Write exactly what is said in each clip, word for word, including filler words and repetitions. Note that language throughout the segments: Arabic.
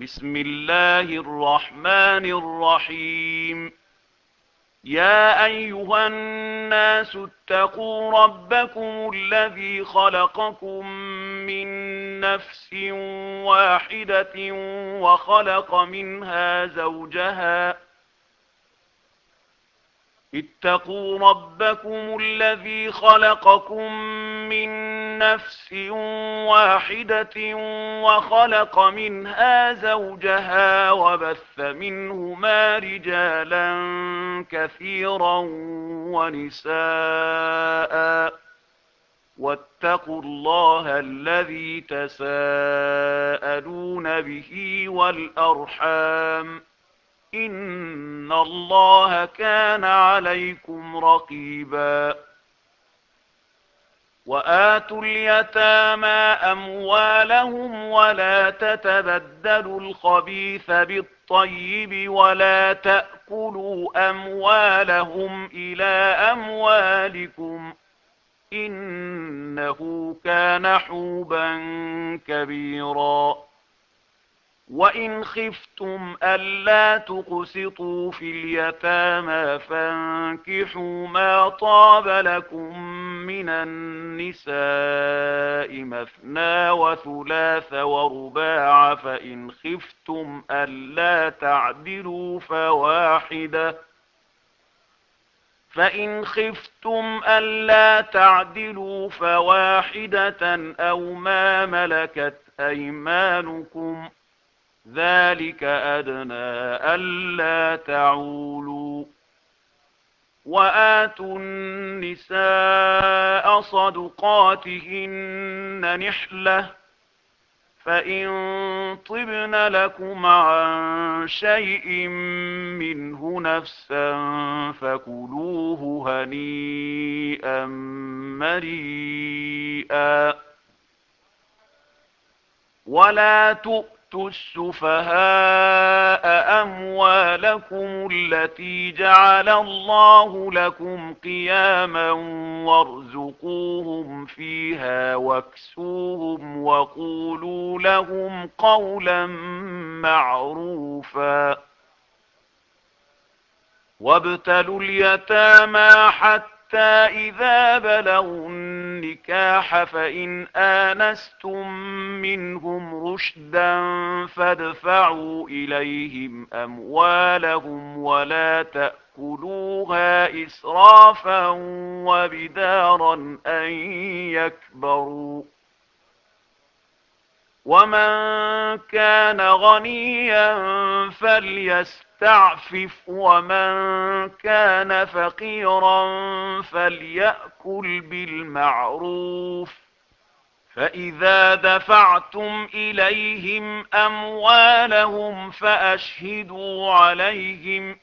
بسم الله الرحمن الرحيم. يا أيها الناس اتقوا ربكم الذي خلقكم من نفس واحدة وخلق منها زوجها اتقوا ربكم الذي خلقكم من نفس واحدة وخلق منها زوجها وبث منهما رجالا كثيرا ونساء واتقوا الله الذي تساءلون به والأرحام إن الله كان عليكم رقيبا. وآتوا اليتامى أموالهم ولا تتبدلوا الخبيث بالطيب ولا تأكلوا أموالهم إلى أموالكم إنه كان حوبا كبيرا. وإن خفتم ألا تقسطوا في اليتامى فانكحوا ما طاب لكم من النساء مثنى وثلاث ورباع فإن خفتم ألا تعدلوا فواحدة فإن خفتم ألا تعدلوا فواحدة أو ما ملكت أيمانكم ذلك أدنى ألا تعولوا. وآتوا النساء صدقاتهن نحلة فإن طبن لكم عن شيء منه نفسا فكلوه هنيئا مريئا. ولا تؤتوا السفهاء أموالكم التي جعل الله لكم قياما وارزقوهم فيها واكسوهم وقولوا لهم قولا معروفا. وابتلوا اليتامى حتى إذا بلغوا النكاح فإن آنستم منهم رشدا فادفعوا إليهم أموالهم ولا تأكلوها إسرافا وبدارا أن يكبروا. ومن كان غنيا فليستعفف ومن كان فقيرا فليأكل بالمعروف. فإذا دفعتم إليهم أموالهم فأشهدوا عليهم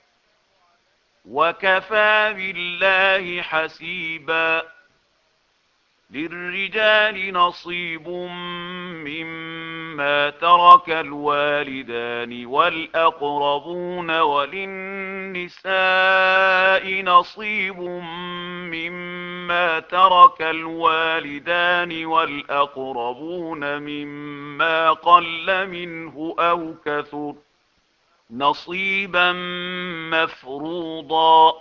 وكفى بالله حسيبا. للرجال نصيب مما ترك الوالدان والأقربون وللنساء نصيب مما ترك الوالدان والأقربون مما قل منه أو كثر نصيبا مفروضا.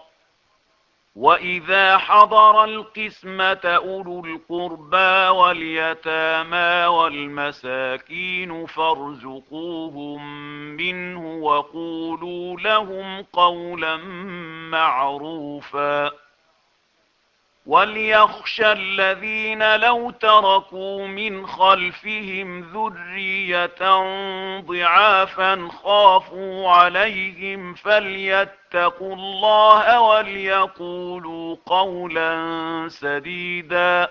وإذا حضر القسمة أولو القربى واليتامى والمساكين فارزقوهم منه وقولوا لهم قولا معروفا. وليخشى الذين لو تركوا من خلفهم ذرية ضعافا خافوا عليهم فليتقوا الله وليقولوا قولا سديدا.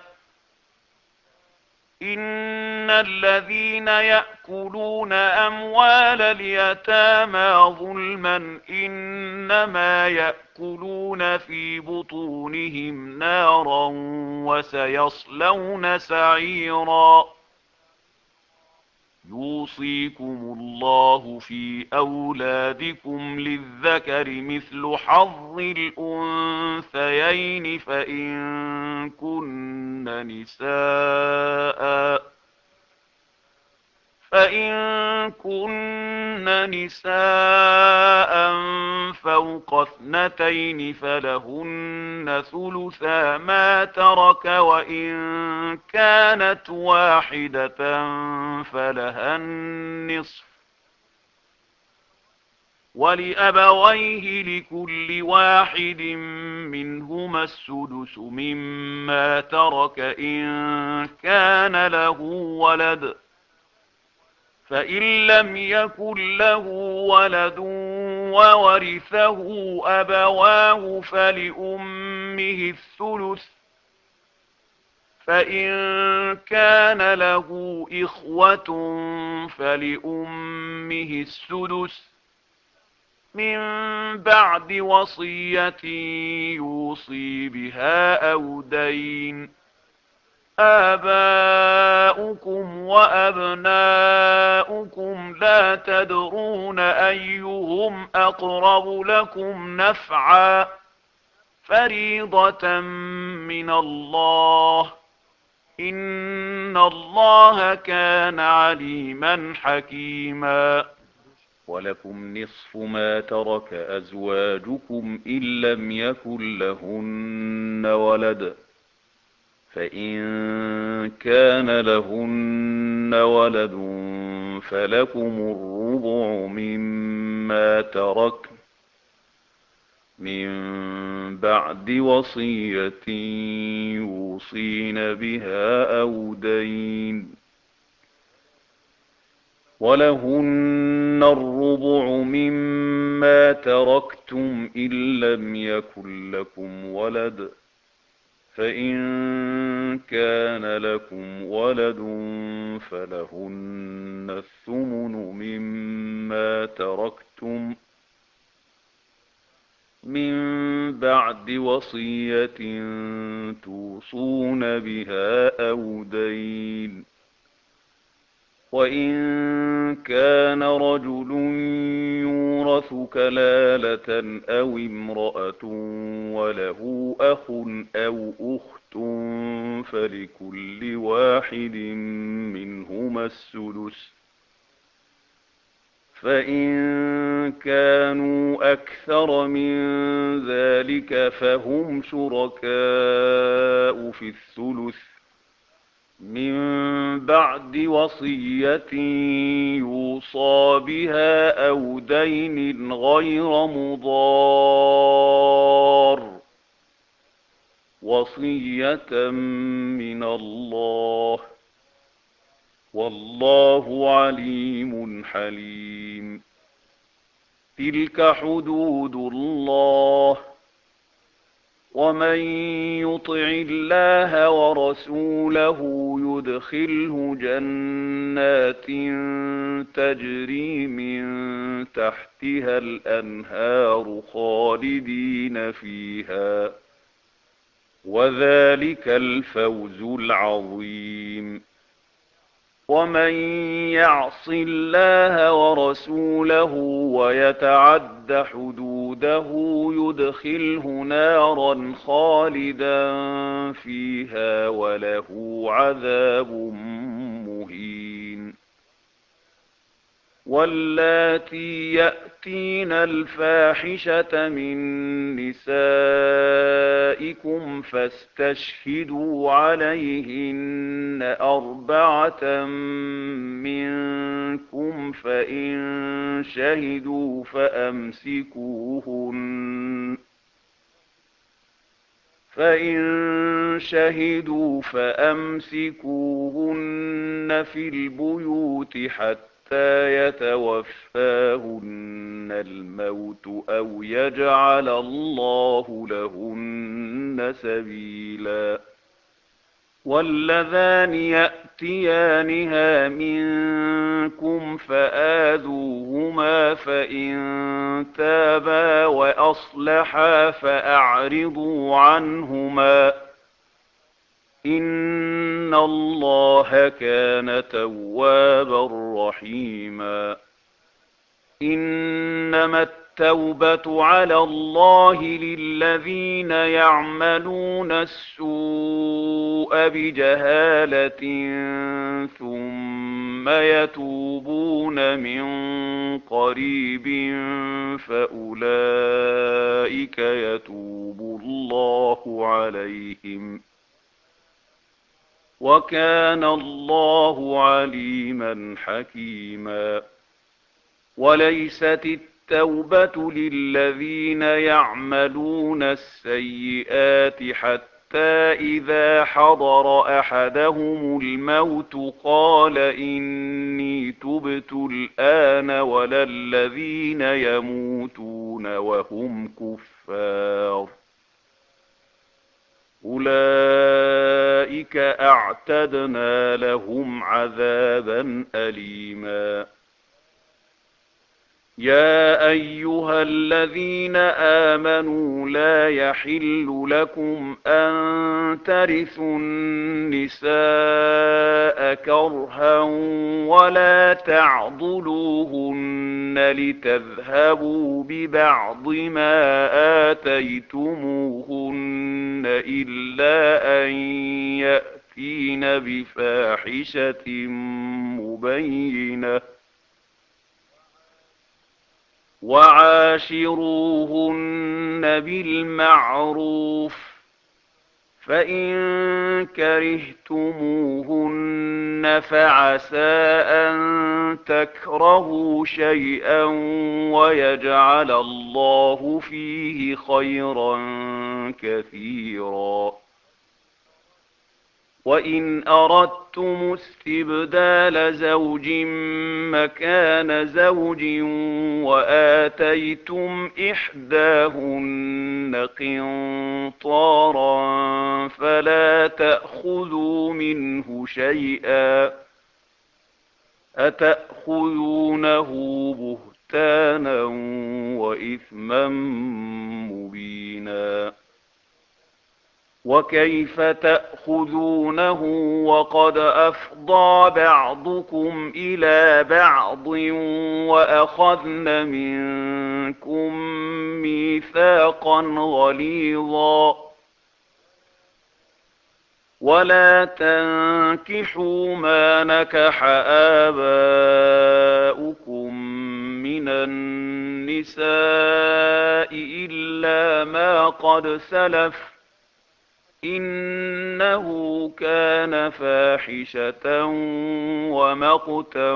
إن الذين يأكلون أموال اليتامى ظلما إنما يأكلون في بطونهم نارا وسيصلون سعيرا. يوصيكم الله في أولادكم للذكر مثل حظ الأنثيين فإن كن نساء فإن كن كن نساء فوق اثنتين فلهن ثلثا ما ترك وإن كانت واحدة فلها النصف ولأبويه لكل واحد منهما السدس مما ترك إن كان له ولد فإن لم يكن له ولد وورثه أبواه فلأمه الثلث فإن كان له إخوة فلأمه السدس من بعد وصية يوصي بها أو دين آباؤكم وأبناؤكم لا تدرون أيهم أقرب لكم نفعا فريضة من الله إن الله كان عليما حكيما ولكم نصف ما ترك أزواجكم إن لم يكن لهن ولد فإن كان لهن ولد فلكم الربع مما تركن من بعد وصية يوصين بها أو دين ولهن الربع مما تركتم إن لم يكن لكم ولد فإن كان لكم ولد فلهن الثمن مما تركتم من بعد وصية توصون بها أو دين وإن كان رجل يورث كلالة أو امرأة وله أخ أو أخت فلكل واحد منهما السدس فإن كانوا أكثر من ذلك فهم شركاء في الثلث من بعد وصية يوصى بها أو دين غير مضار وصية من الله والله عليم حليم تلك حدود الله ومن يطع الله ورسوله يدخله جنات تجري من تحتها الأنهار خالدين فيها وذلك الفوز العظيم ومن يعص الله ورسوله ويتعد حدوده يدخله نارا خالدا فيها وله عذاب مهين واللاتي يأتين الفاحشة من نسائكم فاستشهدوا عليهن أربعة منكم فإن شهدوا فأمسكوهن فإن شهدوا فأمسكوهن في البيوت حتى يتوفاهن الموت أو يجعل الله لهن سبيلا واللذان يأتيانها منكم فآذوهما فإن تابا وأصلحا فأعرضوا عنهما إن الله كان توابا رحيما إنما التوبة على الله للذين يعملون السوء السوء بجهالة ثم يتوبون من قريب فأولئك يتوب الله عليهم وكان الله عليما حكيما. وليست التوبة للذين يعملون السيئات حتى إذا حضر أحدهم الموت قال إني تبت الآن ولا الذين يموتون وهم كفار أولئك أعتدنا لهم عذابا أليما. يا أيها الذين آمنوا لا يحل لكم أن ترثوا النساء كرها ولا تعضلوهن لتذهبوا ببعض ما آتيتموهن إلا أن يأتين بفاحشة مبينة وعاشروهن بالمعروف فإن كرهتموهن فعسى أن تكرهوا شيئا ويجعل الله فيه خيرا كثيرا. وإن أردتم استبدال زوج مكان زوج وآتيتم إحداهن قنطارا فلا تأخذوا منه شيئا أتأخذونه بهتانا وإثما مبينا. وكيف تأخذونه وقد أفضى بعضكم إلى بعض وأخذن منكم ميثاقا غليظا. ولا تنكحوا ما نكح آباؤكم من النساء إلا ما قد سلف إنه كان فاحشة ومقتا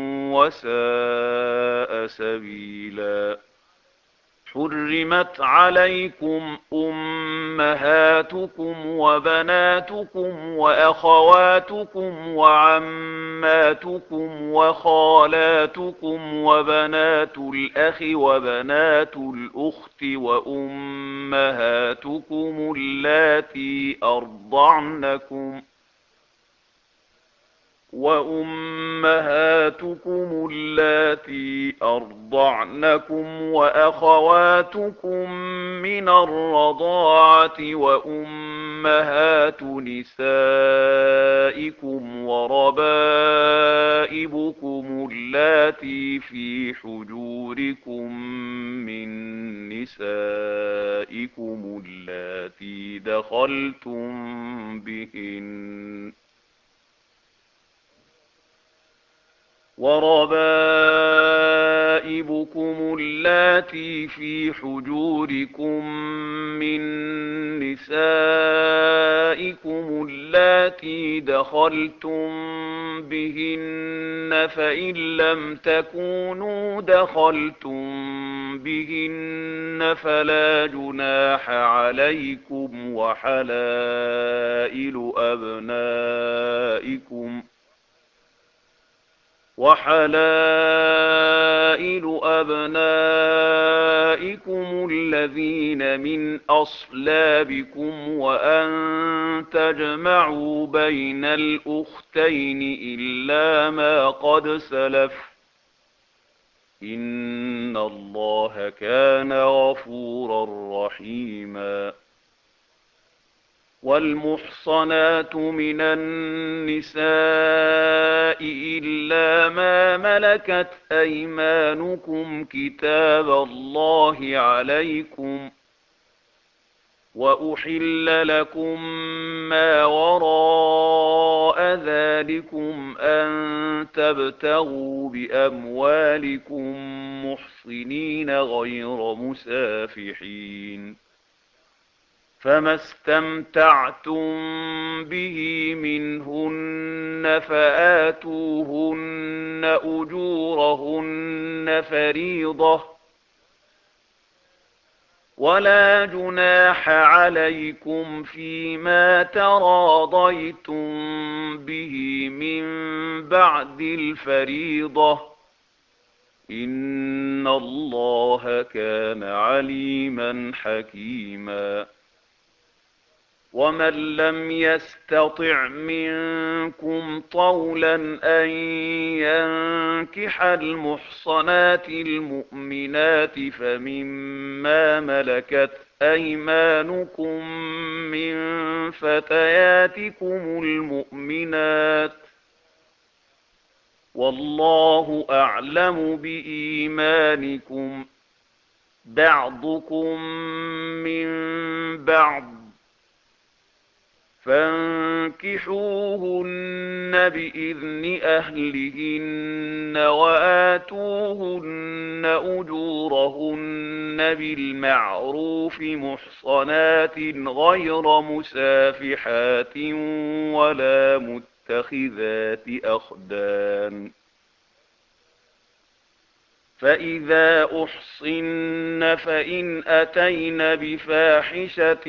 وساء سبيلا. حرمت عليكم أمهاتكم وبناتكم وأخواتكم وعماتكم وخالاتكم وبنات الأخ وبنات الأخت وأمهاتكم اللاتي أرضعنكم وأمهاتكم اللاتي أرضعنكم وأخواتكم من الرضاعة وأمهات نسائكم وربائبكم اللاتي في حجوركم من نسائكم اللاتي دخلتم بهن وربائبكم اللاتي في حجوركم من نسائكم اللاتي دخلتم بهن فإن لم تكونوا دخلتم بهن فلا جناح عليكم وحلائل أبنائكم وحلائل أبنائكم الذين من أصلابكم وأن تجمعوا بين الأختين إلا ما قد سلف إن الله كان غفورا رحيما. والمحصنات من النساء إلا ما ملكت أيمانكم كتاب الله عليكم وأحل لكم ما وراء ذلكم أن تبتغوا بأموالكم محصنين غير مسافحين، فما استمتعتم به منهن فآتوهن أجورهن فريضة، ولا جناح عليكم فيما تراضيتم به من بعد الفريضة، إن الله كان عليما حكيما. ومن لم يستطع منكم طولا أن ينكح المحصنات المؤمنات فمما ملكت أيمانكم من فتياتكم المؤمنات، والله أعلم بإيمانكم، بعضكم من بعض، فانكحوهن بإذن أهلهن وآتوهن أجورهن بالمعروف محصنات غير مسافحات ولا متخذات أخدان، فإذا أحصن فإن أتين بفاحشة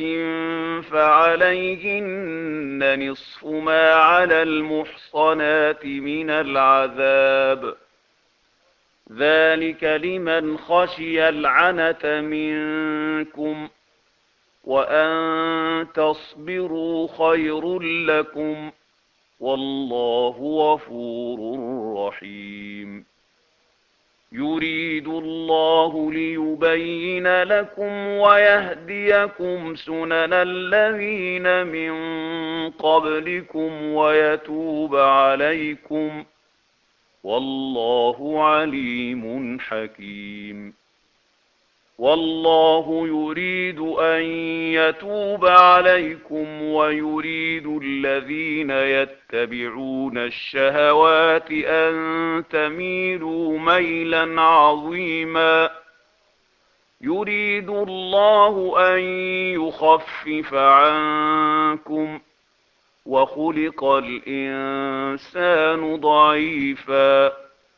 فعليهن نصف ما على المحصنات من العذاب، ذلك لمن خشي العنة منكم، وأن تصبروا خير لكم، والله غفور رحيم. يريد الله ليبين لكم ويهديكم سنن الذين من قبلكم ويتوب عليكم، والله عليم حكيم. والله يريد أن يتوب عليكم ويريد الذين يتبعون الشهوات أن تميلوا ميلا عظيما. يريد الله أن يخفف عنكم، وخلق الإنسان ضعيفا.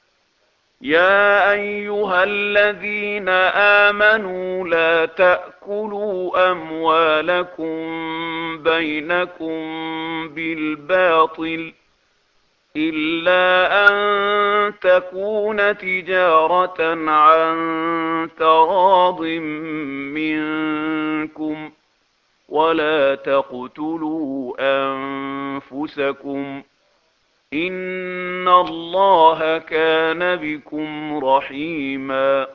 يا أيها الذين آمنوا لا تأكلوا أموالكم بينكم بالباطل إلا أن تكون تجارة عن تراض منكم، ولا تقتلوا أنفسكم، إن الله كان بكم رحيما.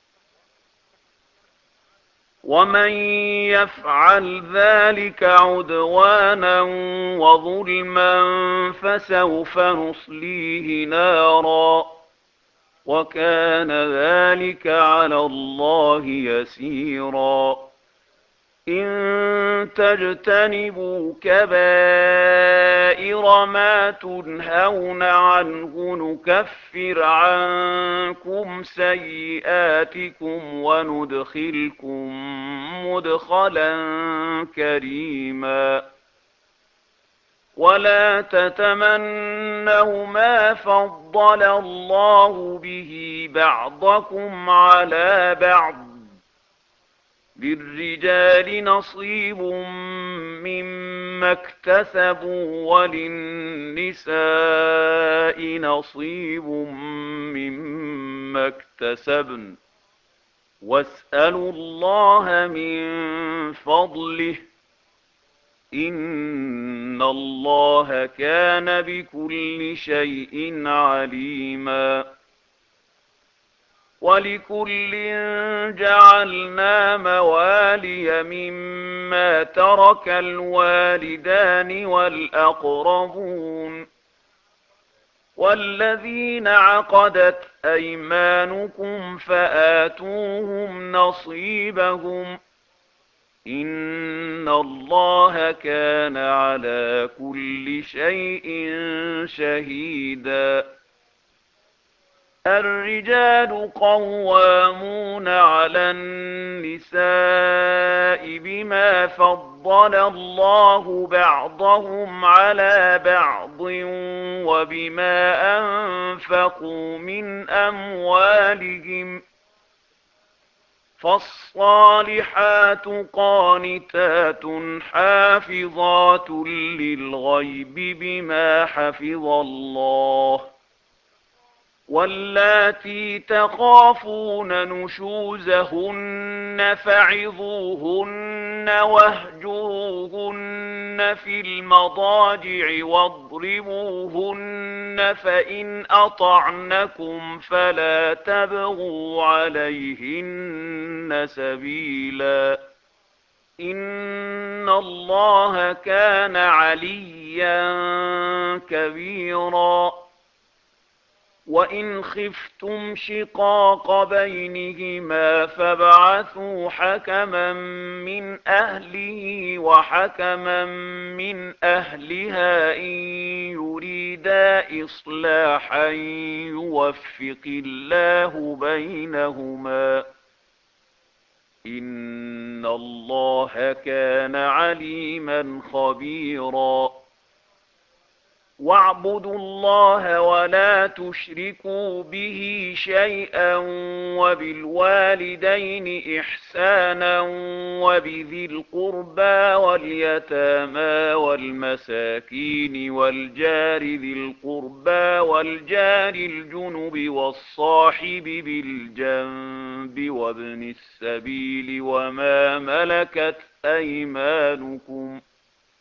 ومن يفعل ذلك عدوانا وظلما فسوف نصليه نارا، وكان ذلك على الله يسيرا. إن تجتنبوا كبائر ما تنهون عنه نكفر عنكم سيئاتكم وندخلكم مدخلا كريما. ولا تتمنوا ما فضل الله به بعضكم على بعض، للرجال نصيب مما اكتسبوا وللنساء نصيب مما اكتسبن، واسألوا الله من فضله، إن الله كان بكل شيء عليما. ولكل جعلنا موالي مما ترك الوالدان والأقربون، والذين عقدت أيمانكم فآتوهم نصيبهم، إِنَّ اللَّهَ كَانَ عَلَى كُلِّ شَيْءٍ شَهِيدًا. الرِّجَالُ قَوَّامُونَ عَلَى النِّسَاءِ بِمَا فَضَّلَ اللَّهُ بَعْضَهُمْ عَلَى بَعْضٍ وَبِمَا أَنفَقُوا مِنْ أَمْوَالِهِمْ ۚ فَالصَّالِحَاتُ قَانِتَاتٌ حَافِظَاتٌ لِّلْغَيْبِ بِمَا حَفِظَ اللَّهُ ۚ واللاتي تخافون نشوزهن فعظوهن واهجروهن في المضاجع واضربوهن فإن أطعنكم فلا تبغوا عليهن سبيلا إن الله كان عليا كبيرا. وَإِنْ خِفْتُمْ شِقَاقَ بَيْنِهِمَا فَابْعَثُوا حَكَمًا مِنْ أَهْلِهِ وَحَكَمًا مِنْ أَهْلِهَا إِنْ يُرِيدَا إِصْلَاحًا يُوَفِّقِ اللَّهُ بَيْنَهُمَا ۗ إِنَّ اللَّهَ كَانَ عَلِيمًا خَبِيرًا. وَاعْبُدُوا اللَّهَ وَلَا تُشْرِكُوا بِهِ شَيْئًا وَبِالْوَالِدَيْنِ إِحْسَانًا وَبِذِي الْقُرْبَى وَالْيَتَامَى وَالْمَسَاكِينِ وَالْجَارِ ذِي الْقُرْبَى وَالْجَارِ الْجُنُبِ وَالصَّاحِبِ بِالْجَنبِ وَابْنِ السَّبِيلِ وَمَا مَلَكَتْ أَيْمَانُكُمْ ۗ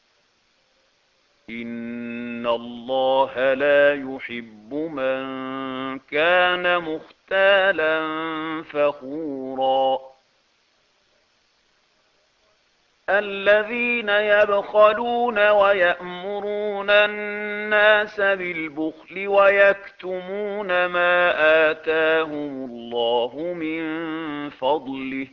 إِنَّ اللَّهَ لَا يُحِبُّ مَن كَانَ مُخْتَالًا فَخُورًا. الَّذِينَ يَبْخَلُونَ وَيَأْمُرُونَ النَّاسَ بِالْبُخْلِ وَيَكْتُمُونَ مَا آتَاهُمُ اللَّهُ مِنْ فَضْلِهِ ۗ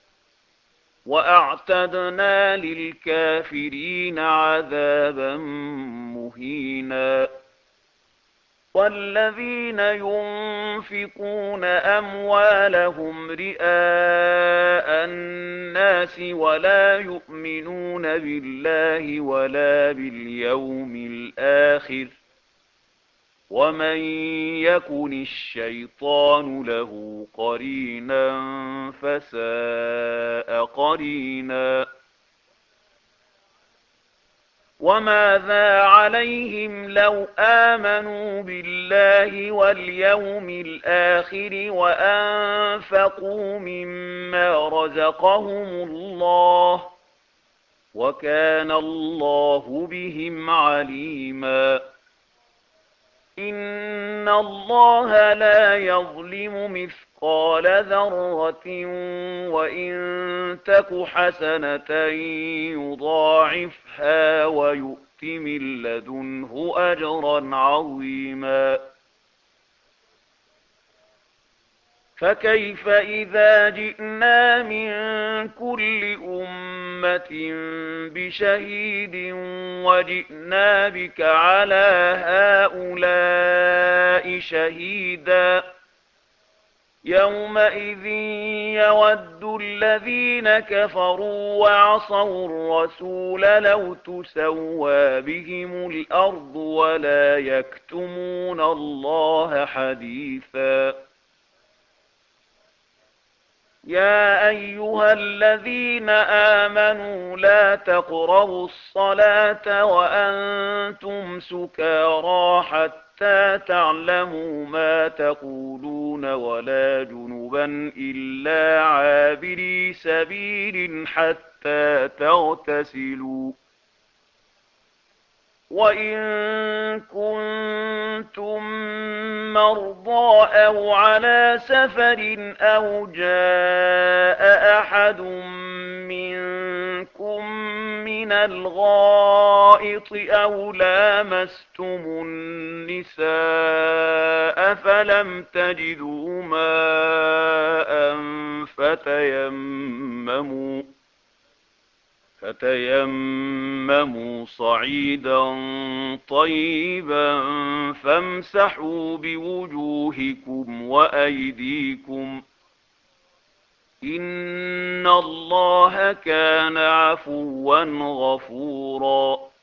وَأَعْتَدْنَا لِلْكَافِرِينَ عَذَابًا مُهِينًا. وَالَّذِينَ يُنْفِقُونَ أَمْوَالَهُمْ رِئَاءَ النَّاسِ وَلَا يُؤْمِنُونَ بِاللَّهِ وَلَا بِالْيَوْمِ الْآخِرِ ۗ وَمَنْ يَكُنِ الشَّيْطَانُ لَهُ قَرِينًا فَسَاءَ قَرِينًا. وَمَاذَا عَلَيْهِمْ لَوْ آمَنُوا بِاللَّهِ وَالْيَوْمِ الْآخِرِ وَأَنفَقُوا مِمَّا رَزَقَهُمُ اللَّهُ ۗ وَكَانَ اللَّهُ بِهِمْ عَلِيمًا. إِنَّ اللَّهَ لَا يَظْلِمُ مِثْقَالَ ذَرَّةٍ وَإِن تَكُ حَسَنَةً يُضَاعِفْهَا وَيُؤْتِ مِن لَّدُنْهُ أَجْرًا عَظِيمًا. فَكَيْفَ إِذَا جِئْنَا مِن كُلِّ أُمَّةٍ بِشَهِيدٍ وَجِئْنَا بِكَ عَلَىٰ هَٰؤُلَاءِ شَهِيدًا. يَوْمَئِذٍ يَوَدُّ الَّذِينَ كَفَرُوا وَعَصَوُا الرَّسُولَ لَوْ تُسَوَّىٰ بِهِمُ الْأَرْضُ وَلَا يَكْتُمُونَ اللَّهَ حَدِيثًا. يَا أَيُّهَا الَّذِينَ آمَنُوا لَا تَقْرَبُوا الصَّلَاةَ وَأَنتُمْ سُكَارَىٰ حَتَّىٰ تَعْلَمُوا مَا تَقُولُونَ وَلَا جُنُبًا إِلَّا عَابِرِي سَبِيلٍ حَتَّىٰ تَغْتَسِلُوا ۚ وَإِن كُنتُم مَّرْضَىٰ أَوْ عَلَىٰ سَفَرٍ أَوْ جَاءَ أَحَدٌ مِّنكُم مِّنَ الْغَائِطِ أَوْ لَامَسْتُمُ النِّسَاءَ فَلَمْ تَجِدُوا مَاءً فَتَيَمَّمُوا فتيمموا صعيدا طيبا فامسحوا بوجوهكم وأيديكم إن الله كان عفوا غفورا.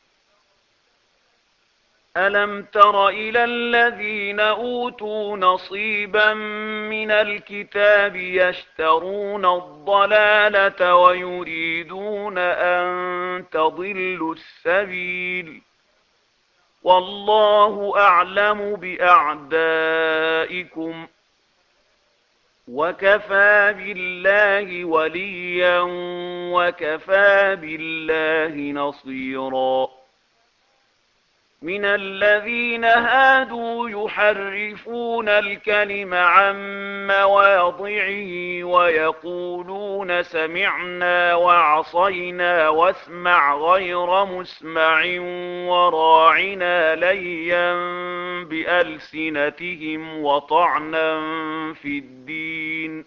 ألم تر إلى الذين أوتوا نصيبا من الكتاب يشترون الضلالة ويريدون أن تضلوا السبيل والله أعلم بأعدائكم وكفى بالله وليا وكفى بالله نصيرا. من الذين هادوا يحرفون الكلم عن مواضعه ويقولون سمعنا وعصينا واسمع غير مسمع وراعنا ليا بألسنتهم وطعنا في الدين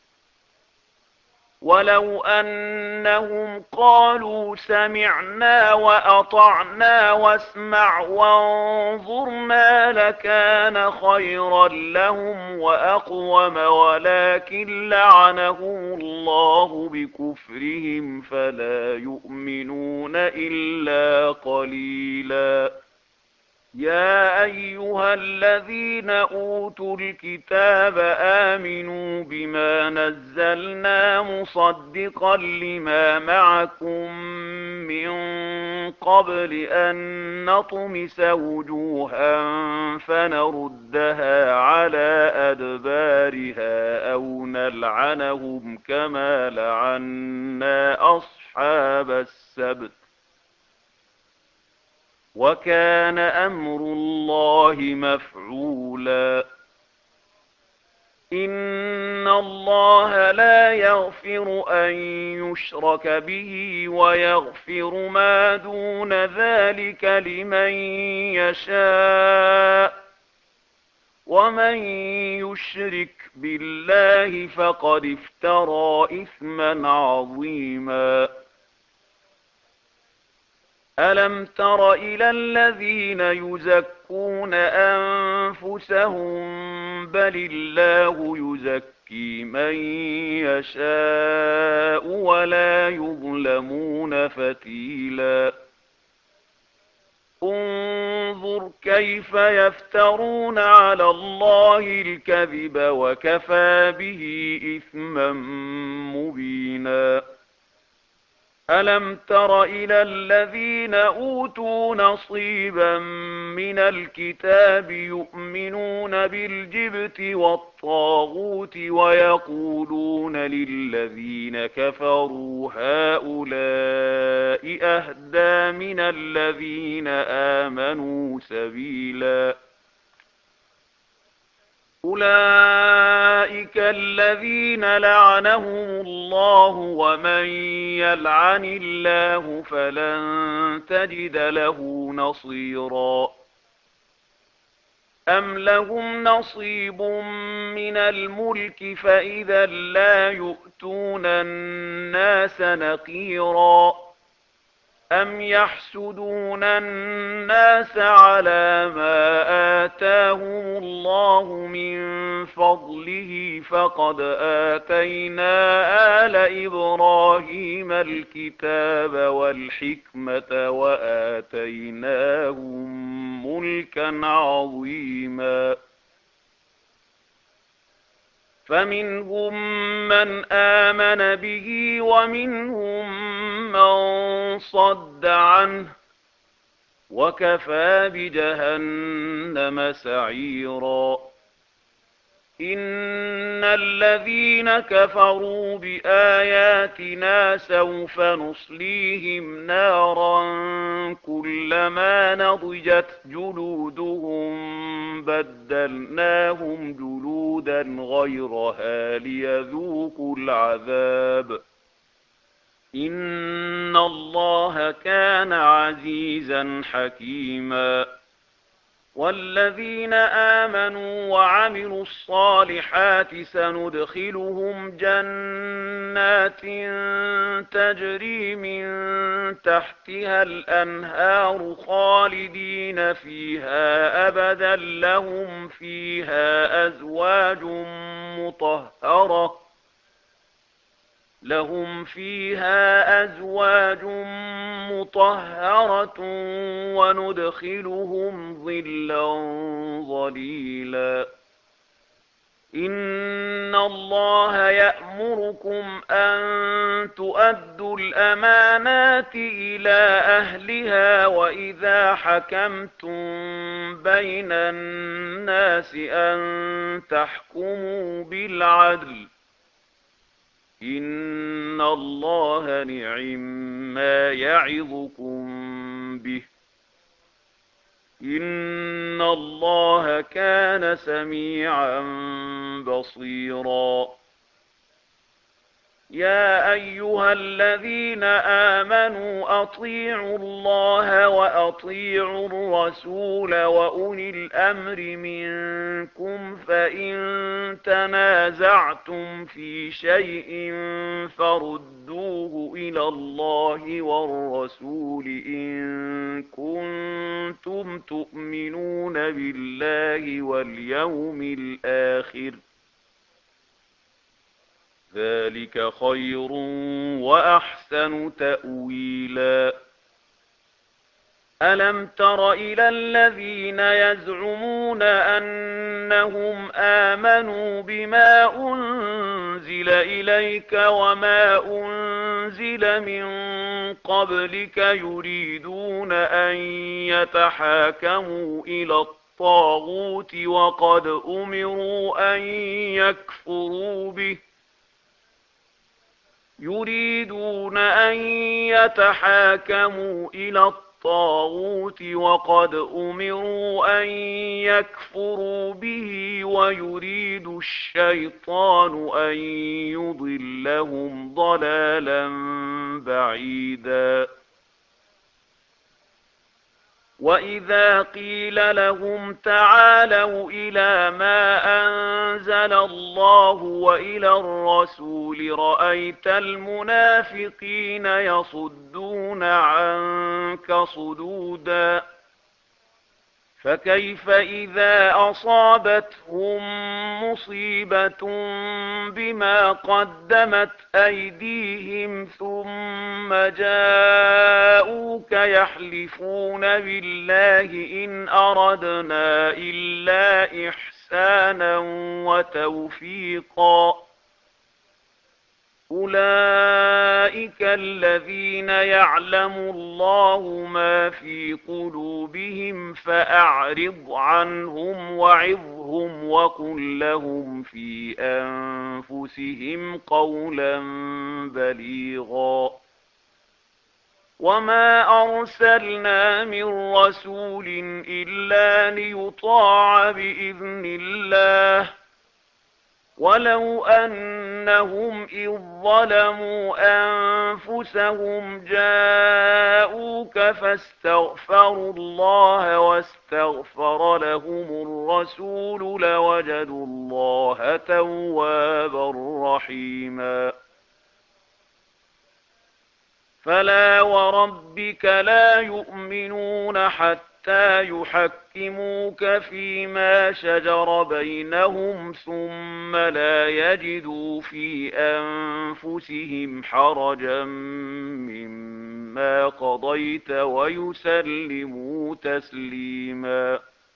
ولو أنهم قالوا سمعنا وأطعنا واسمع وانظرنا لكان خيرا لهم وأقوم ولكن لعنهم الله بكفرهم فلا يؤمنون إلا قليلا. يا أيها الذين أوتوا الكتاب آمنوا بما نزلنا مصدقا لما معكم من قبل أن نطمس وجوها فنردها على أدبارها أو نلعنهم كما لعنا أصحاب السبت وكان أمر الله مفعولا. إن الله لا يغفر أن يشرك به ويغفر ما دون ذلك لمن يشاء ومن يشرك بالله فقد افترى إثما عظيما. ألم تر إلى الذين يزكون أنفسهم بل الله يزكي من يشاء ولا يظلمون فتيلا. انظر كيف يفترون على الله الكذب وكفى به إثما مبينا. ألم تر إلى الذين أوتوا نصيبا من الكتاب يؤمنون بالجبت والطاغوت ويقولون للذين كفروا هؤلاء أهدى من الذين آمنوا سبيلا. أولئك الذين لعنهم الله ومن يلعن الله فلن تجد له نصيرا. أم لهم نصيب من الملك فإذا لا يؤتون الناس نقيرا. أم يحسدون الناس على ما آتاهم الله من فضله فقد آتينا آل إبراهيم الكتاب والحكمة وآتيناهم ملكا عظيما. فمنهم من آمن به ومنهم من صد عنه وكفى بجهنم سعيرا. إن الذين كفروا بآياتنا سوف نصليهم نارا كلما نضجت جلودهم بدلناهم جلودا غيرها ليذوقوا العذاب إن الله كان عزيزا حكيما. والذين آمنوا وعملوا الصالحات سندخلهم جنات تجري من تحتها الأنهار خالدين فيها أبدا لهم فيها أزواج مطهرة لهم فيها أزواج مطهرة وندخلهم ظلا ظليلا إن الله يأمركم أن تؤدوا الأمانات إلى أهلها وإذا حكمتم بين الناس أن تحكموا بالعدل إن الله نعما يعظكم به إن الله كان سميعا بصيرا يا أيها الذين آمنوا أطيعوا الله وأطيعوا الرسول وأولي الأمر منكم فإن تنازعتم في شيء فردوه إلى الله والرسول إن كنتم تؤمنون بالله واليوم الآخر ذلك خير وأحسن تأويلا ألم تر إلى الذين يزعمون أنهم آمنوا بما أنزل إليك وما أنزل من قبلك يريدون أن يتحاكموا إلى الطاغوت وقد أمروا أن يكفروا به يريدون أن يتحاكموا إلى الطاغوت وقد أمروا أن يكفروا به ويريد الشيطان أن يضلهم ضلالا بعيدا وإذا قيل لهم تعالوا إلى ما أنزل الله وإلى الرسول رأيت المنافقين يصدون عنك صدودا فكيف إذا أصابتهم مصيبة بما قدمت أيديهم ثم جاءوك يحلفون بالله إن أردنا إلا إحسانا وتوفيقا أولئك الذين يعلم الله ما في قلوبهم فأعرض عنهم وعظهم وقل لهم في أنفسهم قولا بليغا وما أرسلنا من رسول إلا ليطاع بإذن الله ولو أنهم إذ ظلموا أنفسهم جاءوك فاستغفروا الله واستغفر لهم الرسول لوجدوا الله توابا رحيما فلا وربك لا يؤمنون حتى حتى يحكموك فيما شجر بينهم ثم لا يجدوا في أنفسهم حرجا مما قضيت ويسلموا تسليما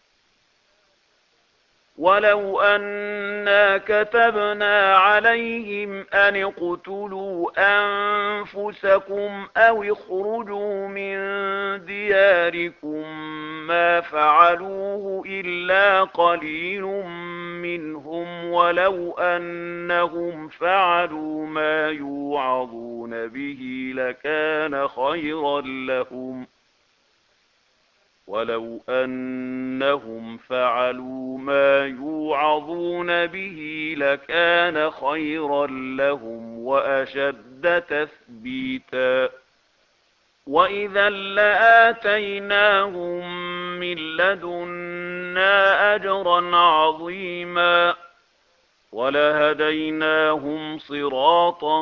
ولو أنا كتبنا عليهم أن اقتلوا أنفسكم أو اخرجوا من دياركم ما فعلوه إلا قليل منهم ولو أنهم فعلوا ما يوعظون به لكان خيرا لهم ولو أنهم فعلوا ما يوعظون به لكان خيرا لهم وأشد تثبيتا وإذا لآتيناهم من لدنا لنا أجرا عظيما ولهديناهم صراطا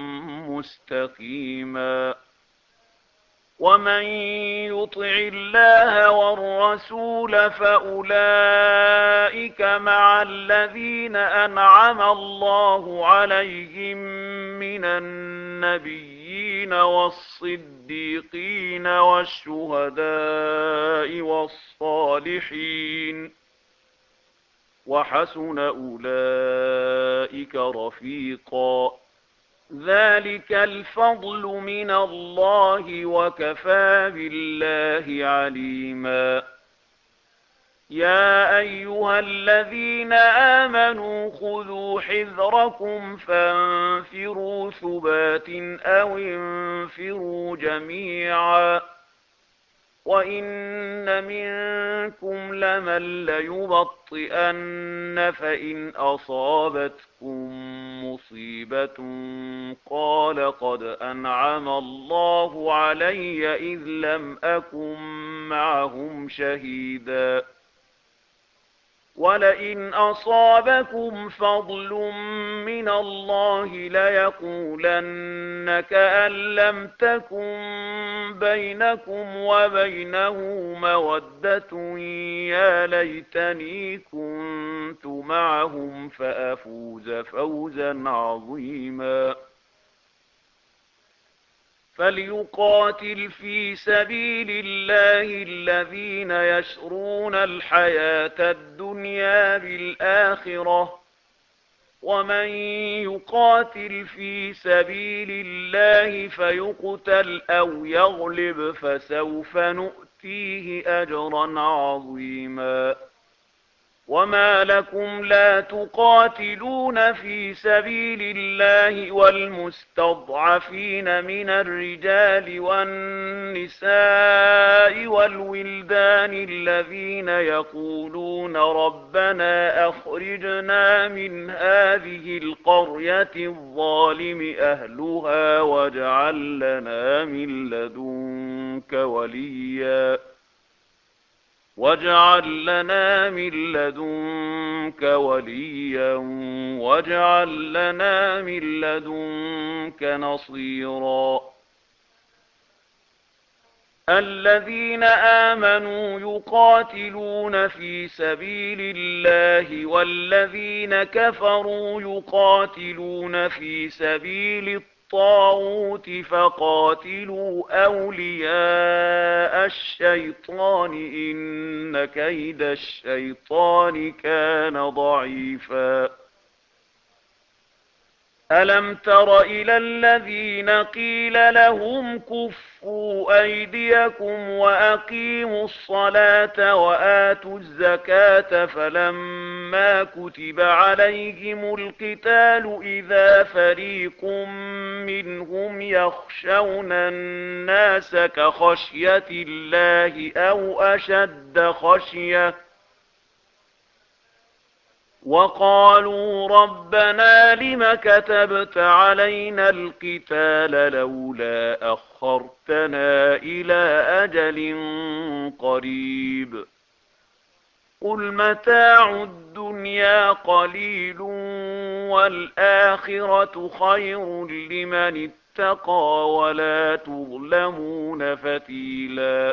مستقيما. ومن يطع الله والرسول فأولئك مع الذين أنعم الله عليهم من النبيين والصديقين والشهداء والصالحين وحسن أولئك رفيقا. ذلك الفضل من الله وكفى بالله عليما. يا أيها الذين آمنوا خذوا حذركم فانفروا ثبات أو انفروا جميعا وإن منكم لمن ليبطئن فإن أصابتكم مصيبة قال قد أنعم الله علي إذ لم أكن معهم شهيدا ولئن أصابكم فضل من الله ليقولن كأن لم تكن بينكم وبينه مودة يا ليتني كنت معهم فأفوز فوزا عظيما. فليقاتل في سبيل الله الذين يشرون الحياة الدنيا بالآخرة ومن يقاتل في سبيل الله فيقتل أو يغلب فسوف نؤتيه أجرا عظيما. وما لكم لا تقاتلون في سبيل الله والمستضعفين من الرجال والنساء والولدان الذين يقولون ربنا أخرجنا من هذه القرية الظالم أهلها واجعل لنا من لدنك وليا واجعل لنا من لدنك وليا واجعل لنا من لدنك نصيرا. الذين آمنوا يقاتلون في سبيل الله والذين كفروا يقاتلون في سبيل الطاغوت فقاتلوا أولياء الشيطان إن كيد الشيطان كان ضعيفا. ألم تر إلى الذين قيل لهم كفوا أيديكم وأقيموا الصلاة وآتوا الزكاة فلما كتب عليهم القتال إذا فريق منهم يخشون الناس كخشية الله أو أشد خشية وقالوا ربنا لم كتبت علينا القتال لولا أخرتنا إلى أجل قريب قل متاع الدنيا قليل والآخرة خير لمن اتقى ولا تظلمون فتيلا.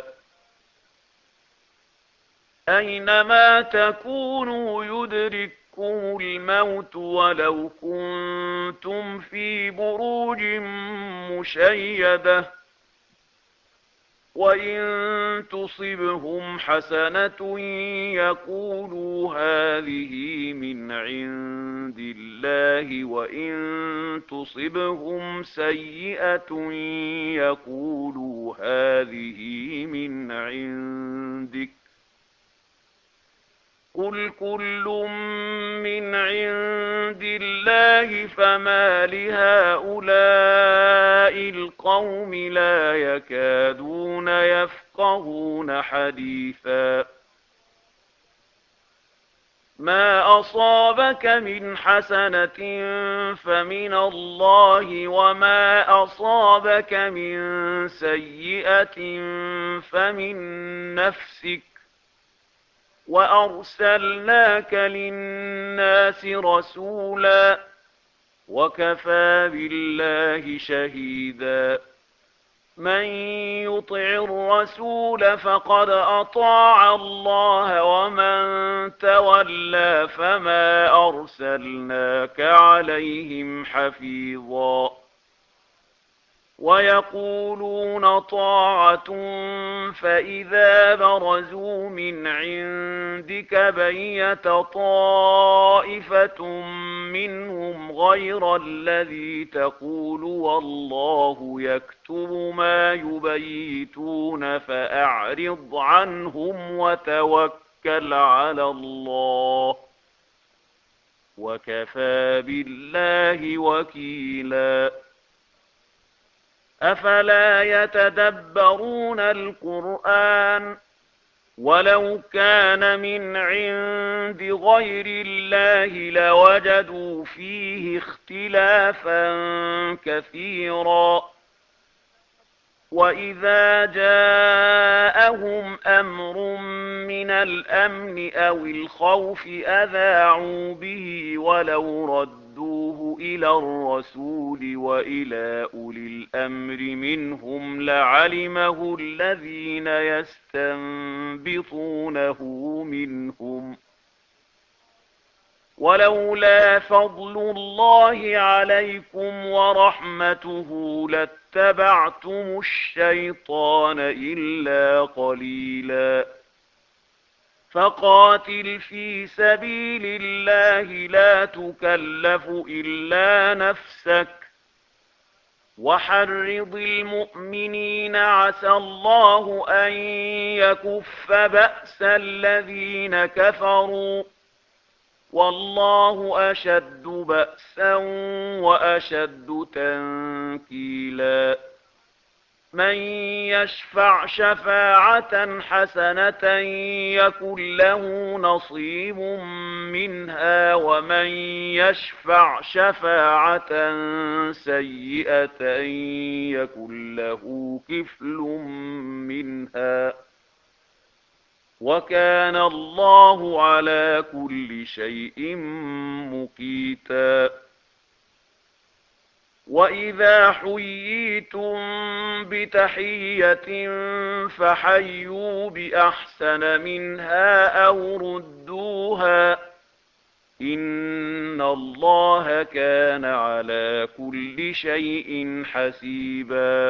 أينما تكونوا يدرككم الموت ولو كنتم في بروج مشيدة وإن تصبهم حسنة يقولوا هذه من عند الله وإن تصبهم سيئة يقولوا هذه من عندك قل كل من عند الله فما لهؤلاء القوم لا يكادون يفقهون حديثا. ما أصابك من حسنة فمن الله وما أصابك من سيئة فمن نفسك وأرسلناك للناس رسولا وكفى بالله شهيدا من يطع الرسول فقد أطاع الله ومن تولى فما أرسلناك عليهم حفيظا ويقولون طاعة فإذا برزوا من عندك بيت طائفة منهم غير الذي تقول والله يكتب ما يبيتون فأعرض عنهم وتوكل على الله وكفى بالله وكيلا أفلا يتدبرون القرآن ولو كان من عند غير الله لوجدوا فيه اختلافا كثيرا وإذا جاءهم أمر من الأمن أو الخوف أذاعوا به ولو ردوه إلى الرسول وإلى أولي الأمر منهم لعلمه الذين يستنبطونه منهم ولولا فضل الله عليكم ورحمته لاتبعتم الشيطان إلا قليلا فقاتل في سبيل الله لا تكلف إلا نفسك وحرض المؤمنين عسى الله أن يكف بأس الذين كفروا والله أشد بأسا وأشد تنكيلا من يشفع شفاعة حسنة يكن له نصيب منها ومن يشفع شفاعة سيئة يكن له كفل منها وكان الله على كل شيء مقيتا وإذا حييتم بتحية فحيوا بأحسن منها أو ردوها إن الله كان على كل شيء حسيبا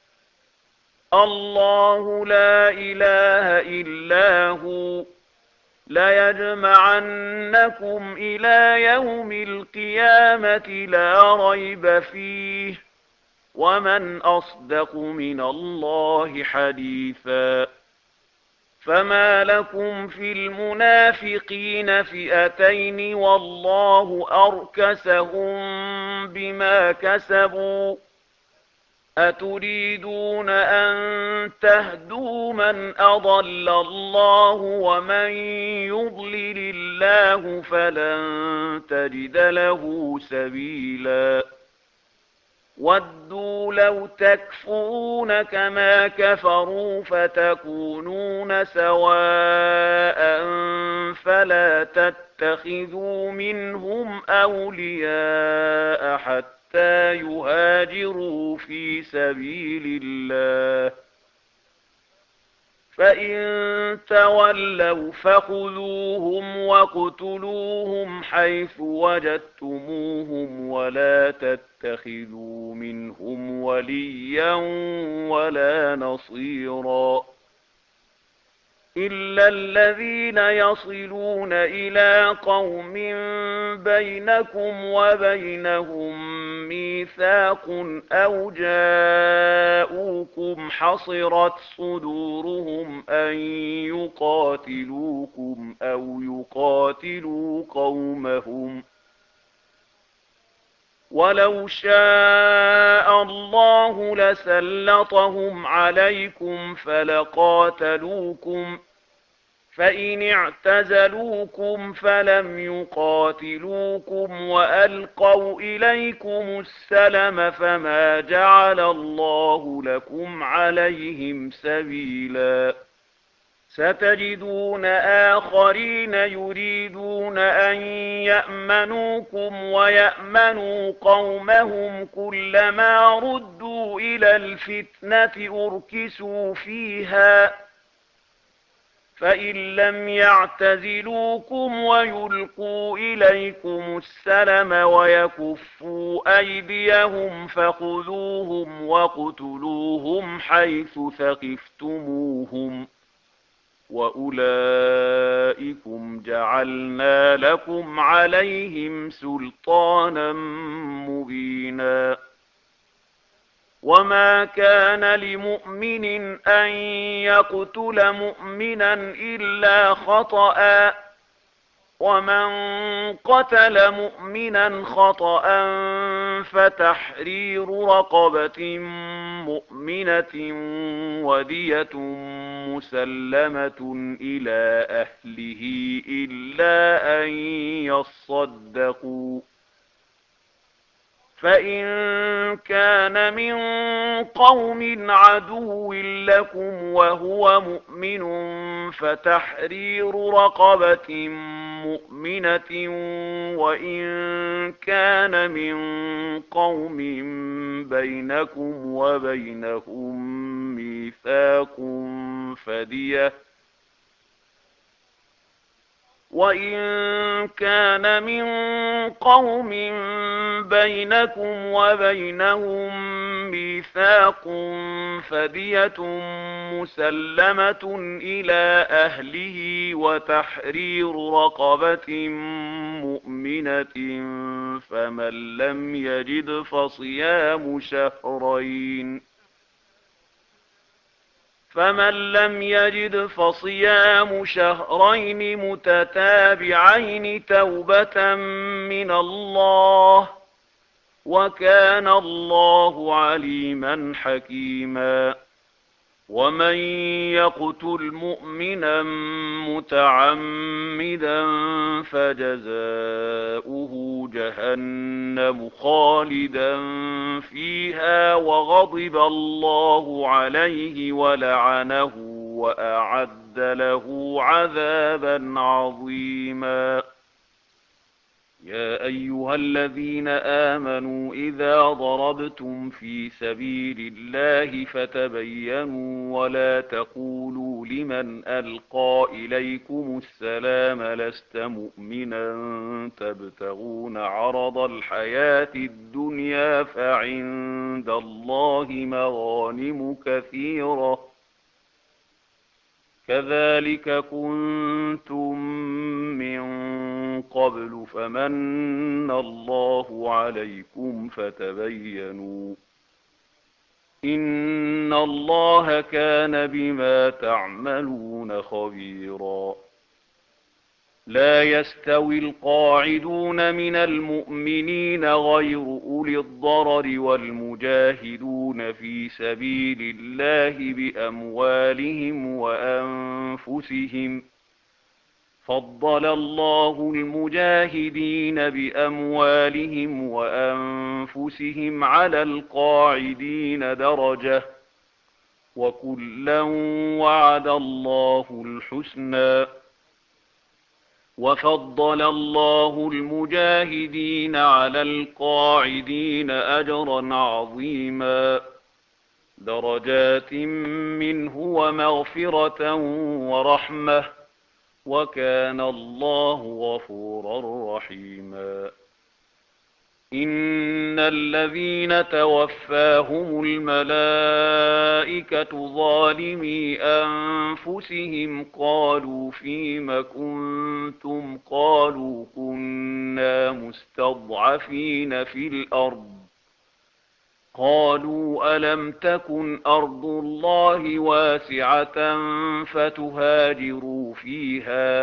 الله لا إله إلا هو ليجمعنكم إلى يوم القيامة لا ريب فيه ومن أصدق من الله حديثا فما لكم في المنافقين فئتين والله أركسهم بما كسبوا أتريدون أن تهدوا من أضل الله ومن يضلل الله فلن تجد له سبيلا ودوا لو تكفرون كما كفروا فتكونون سواء فلا تتخذوا منهم أولياء حتى حتى يهاجروا في سبيل الله فإن تولوا فخذوهم واقتلوهم حيث وجدتموهم ولا تتخذوا منهم وليا ولا نصيرا إلا الذين يصلون إلى قوم بينكم وبينهم ميثاق أو جاءوكم حصرت صدورهم أن يقاتلوكم أو يقاتلوا قومهم ولو شاء الله لسلطهم عليكم فلقاتلوكم فإن اعتزلوكم فلم يقاتلوكم وألقوا إليكم السلم فما جعل الله لكم عليهم سبيلا ستجدون آخرين يريدون أن يأمنوكم ويأمنوا قومهم كلما ردوا إلى الفتنة أركسوا فيها فإن لم يعتزلوكم ويلقوا إليكم السلم ويكفوا أيديهم فخذوهم واقتلوهم حيث ثقفتموهم وأولئكم جعلنا لكم عليهم سلطانا مبينا وما كان لمؤمن أن يقتل مؤمنا إلا خطأ ومن قتل مؤمنا خطأ فتحرير رقبة مؤمنة ودية مسلمة إلى أهله إلا أن يصدقوا فإن كان من قوم عدو لكم وهو مؤمن فتحرير رقبة مؤمنة وإن كان من قوم بينكم وبينهم ميثاق فدية وإن كان من قوم بينكم وبينهم ميثاق فدية مسلمة إلى أهله وتحرير رقبة مؤمنة فمن لم يجد فصيام شهرين فمن لم يجد فصيام شهرين متتابعين توبة من الله وكان الله عليما حكيما ومن يقتل مؤمنا متعمدا فجزاؤه جهنم خالدا فيها وغضب الله عليه ولعنه وأعد له عذابا عظيما يا أيها الذين آمنوا إذا ضربتم في سبيل الله فتبينوا ولا تقولوا لمن ألقى إليكم السلام لست مؤمنا تبتغون عرض الحياة الدنيا فعند الله مغانم كثيرة كذلك كنتم من قبل فمن الله عليكم فتبينوا إن الله كان بما تعملون خبيرا لا يستوي القاعدون من المؤمنين غير أولي الضرر والمجاهدون في سبيل الله بأموالهم وأنفسهم فضل الله المجاهدين بأموالهم وأنفسهم على القاعدين درجة وكلا وعد الله الحسنى وفضل الله المجاهدين على القاعدين أجرا عظيما درجات منه ومغفرة ورحمة وكان الله غفورا رحيما إن الذين توفاهم الملائكة ظالمي أنفسهم قالوا فيم كنتم قالوا كنا مستضعفين في الأرض قالوا ألم تكن أرض الله واسعة فتهاجروا فيها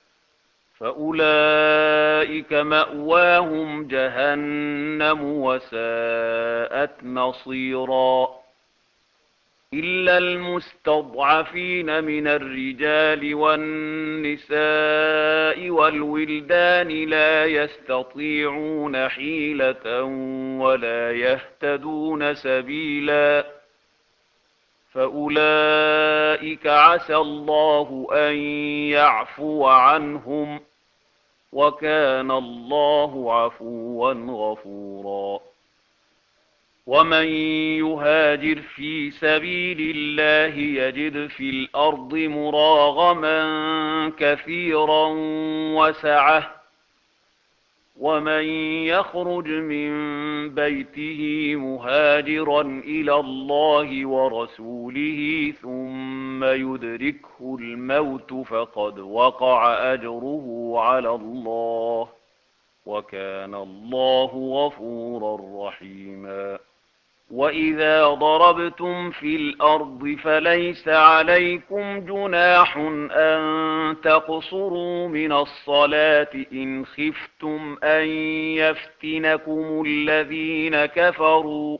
فأولئك مأواهم جهنم وساءت مصيرا إلا المستضعفين من الرجال والنساء والولدان لا يستطيعون حيلة ولا يهتدون سبيلا فأولئك عسى الله أن يعفو عنهم، وكان الله عفوا غفورا. ومن يهاجر في سبيل الله يجد في الأرض مراغما كثيرا وسعة، ومن يخرج من بيته مهاجرا إلى الله ورسوله ثم يدركه الموت فقد وقع أجره على الله، وكان الله غفورا رحيما. وإذا ضربتم في الأرض فليس عليكم جناح أن تقصروا من الصلاة إن خفتم أن يفتنكم الذين كفروا،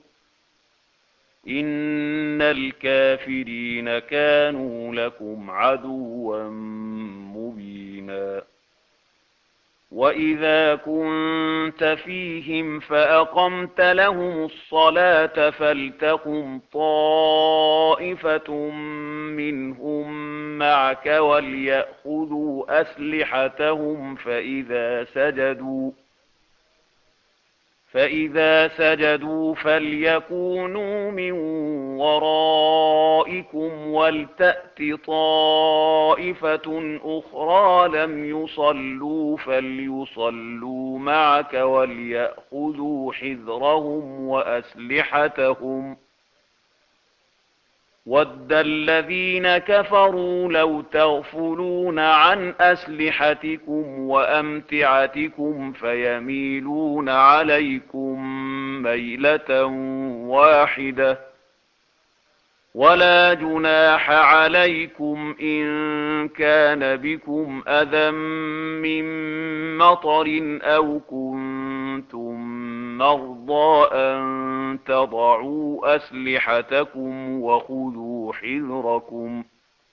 إن الكافرين كانوا لكم عدوا مبينا. وإذا كنت فيهم فأقمت لهم الصلاة فلتقم طائفة منهم معك وليأخذوا أسلحتهم فإذا سجدوا فإذا سجدوا فليكونوا من ورائكم ولتأت طائفة أخرى لم يصلوا فليصلوا معك وليأخذوا حذرهم وأسلحتهم. وَدَّ الَّذِينَ كَفَرُوا لَوْ تَغْفُلُونَ عَنْ أَسْلِحَتِكُمْ وَأَمْتِعَتِكُمْ فَيَمِيلُونَ عَلَيْكُمْ مَيْلَةً وَاحِدَةً. وَلَا جُنَاحَ عَلَيْكُمْ إِن كَانَ بِكُمْ أَذًى مِّن مَّطَرٍ أَوْ كُنتُم مَّرْضَىٰ أَن تَضَعُوا أَسْلِحَتَكُمْ وَخُذُوا حِذْرَكُمْ،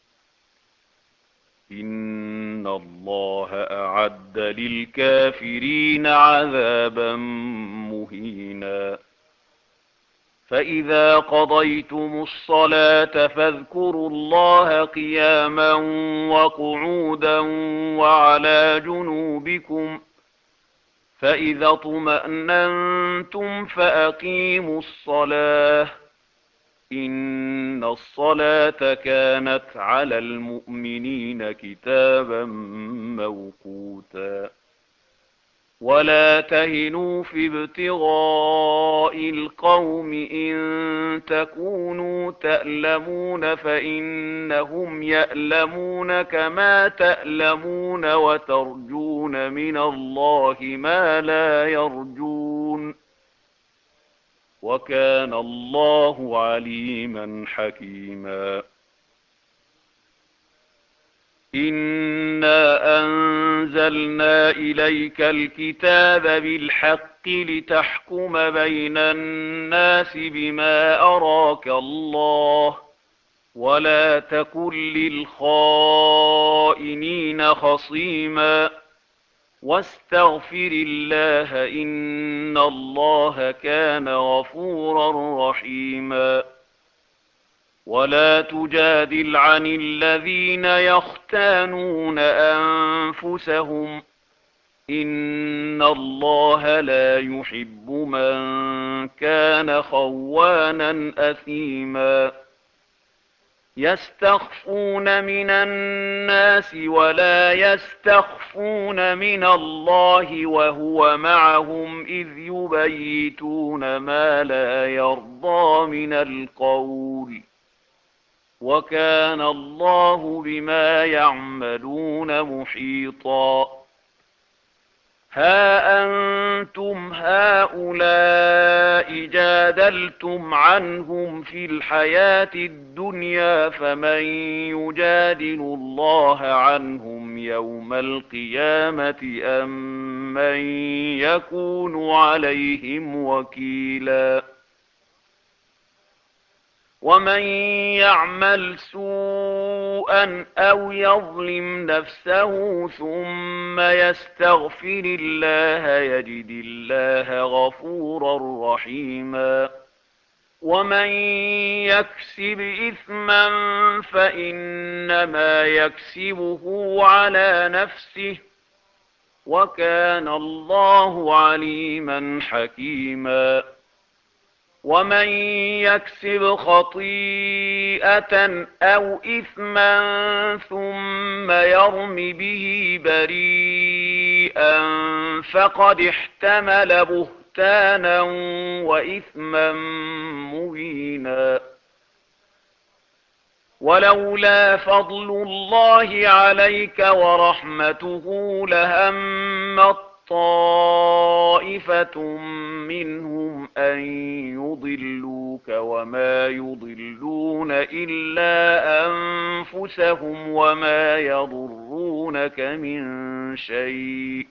إِنَّ اللَّهَ أَعَدَّ لِلْكَافِرِينَ عَذَابًا مُّهِينًا. فَإِذَا قَضَيْتُمُ الصَّلَاةَ فاذْكُرُوا اللَّهَ قِيَامًا وَقُعُودًا وَعَلَىٰ جُنُوبِكُمْ، فَإِذَا اطْمَأْنَنتُمْ فَأَقِيمُوا الصَّلَاةَ، إِنَّ الصَّلَاةَ كَانَتْ عَلَى الْمُؤْمِنِينَ كِتَابًا مَّوْقُوتًا. وَلَا تَهِنُوا فِي ابْتِغَاءِ الْقَوْمِ إِن تَكُونُوا تَأْلَمُونَ فَإِنَّهُمْ يَأْلَمُونَ كَمَا تَأْلَمُونَ وَتَرْجُونَ مِنَ اللَّهِ مَا لَا يَرْجُونَ، وَكَانَ اللَّهُ عَلِيمًا حَكِيمًا. إِنَّا أَنزَلْنَا إِلَيْكَ الْكِتَابَ بِالْحَقِّ لِتَحْكُمَ بَيْنَ النَّاسِ بِمَا أَرَاكَ اللَّهُ، وَلَا تَكُن لِّلْخَائِنِينَ خَصِيمًا، وَاسْتَغْفِرِ اللَّهَ ۖ إِنَّ اللَّهَ كَانَ غَفُورًا رَّحِيمًا. وَلَا تُجَادِلْ عَنِ الَّذِينَ يَخْتَانُونَ أَنفُسَهُمْ، إِنَّ اللَّهَ لَا يُحِبُّ مَن كَانَ خَوَّانًا أَثِيمًا. يَسْتَخْفُونَ مِنَ النَّاسِ وَلَا يَسْتَخْفُونَ مِنَ اللَّهِ وَهُوَ مَعَهُمْ إِذْ يُبَيِّتُونَ مَا لَا يَرْضَىٰ مِنَ الْقَوْلِ، وَكَانَ اللَّهُ بِمَا يَعْمَلُونَ مُحِيطًا. هَا أَنتُمْ هَٰؤُلَاءِ جَادَلْتُمْ عَنْهُمْ فِي الْحَيَاةِ الدُّنْيَا فَمَن يُجَادِلُ اللَّهَ عَنْهُمْ يَوْمَ الْقِيَامَةِ أَم مَّن يَكُونُ عَلَيْهِمْ وَكِيلًا. وَمَن يَعْمَلْ سُوءًا أَوْ يَظْلِمْ نَفْسَهُ ثُمَّ يَسْتَغْفِرِ اللَّهَ يَجِدِ اللَّهَ غَفُورًا رَّحِيمًا. ومن يكسب إثما فإنما يكسبه على نفسه وكان الله عليما حكيما ومن يكسب خطيئة أو إثما ثم يرم به بريئا فقد احتمل بهتانا وإثما مبينا ولولا فضل الله عليك ورحمته لهمت طائفة منهم أن يضلوك وما يضلون إلا أنفسهم وما يضرونك من شيء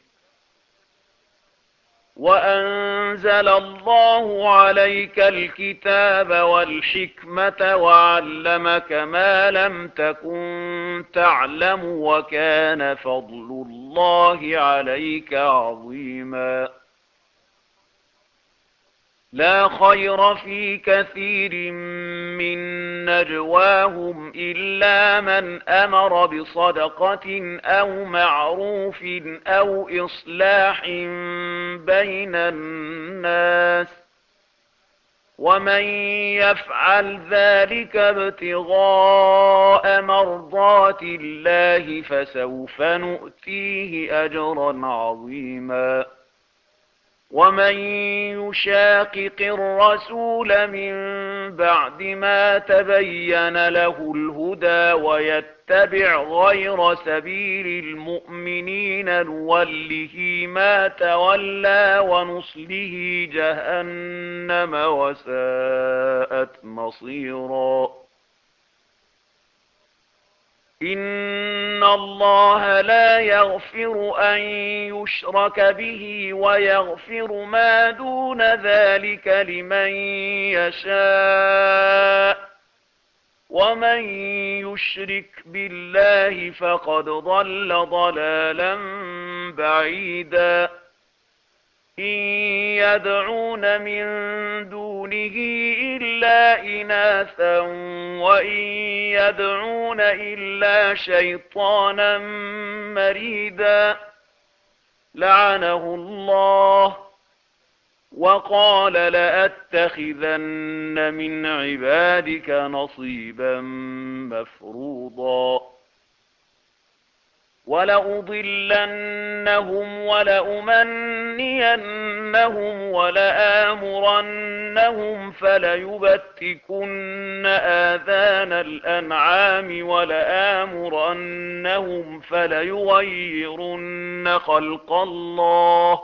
وأنزل الله عليك الكتاب والحكمة وعلمك ما لم تكن تعلم وكان فضل الله عليك عظيما لا خير في كثير من نجواهم إلا من أمر بصدقة أو معروف أو إصلاح بين الناس ومن يفعل ذلك ابتغاء مرضات الله فسوف نؤتيه أجرا عظيما ومن يشاقق الرسول من بعد ما تبين له الهدى ويتبع غير سبيل المؤمنين نوله ما تولى ونصله جهنم وساءت مصيرا إن الله لا يغفر أن يشرك به ويغفر ما دون ذلك لمن يشاء ومن يشرك بالله فقد ضل ضلالا بعيدا إن يدعون من دونه إلا إناثا وإن يدعون إلا شيطانا مريدا لعنه الله وقال لأتخذن من عبادك نصيبا مفروضا ولأضلنهم ولأمنينهم ولآمرنهم فليبتكن آذان الأنعام ولآمرنهم فليغيرن خلق الله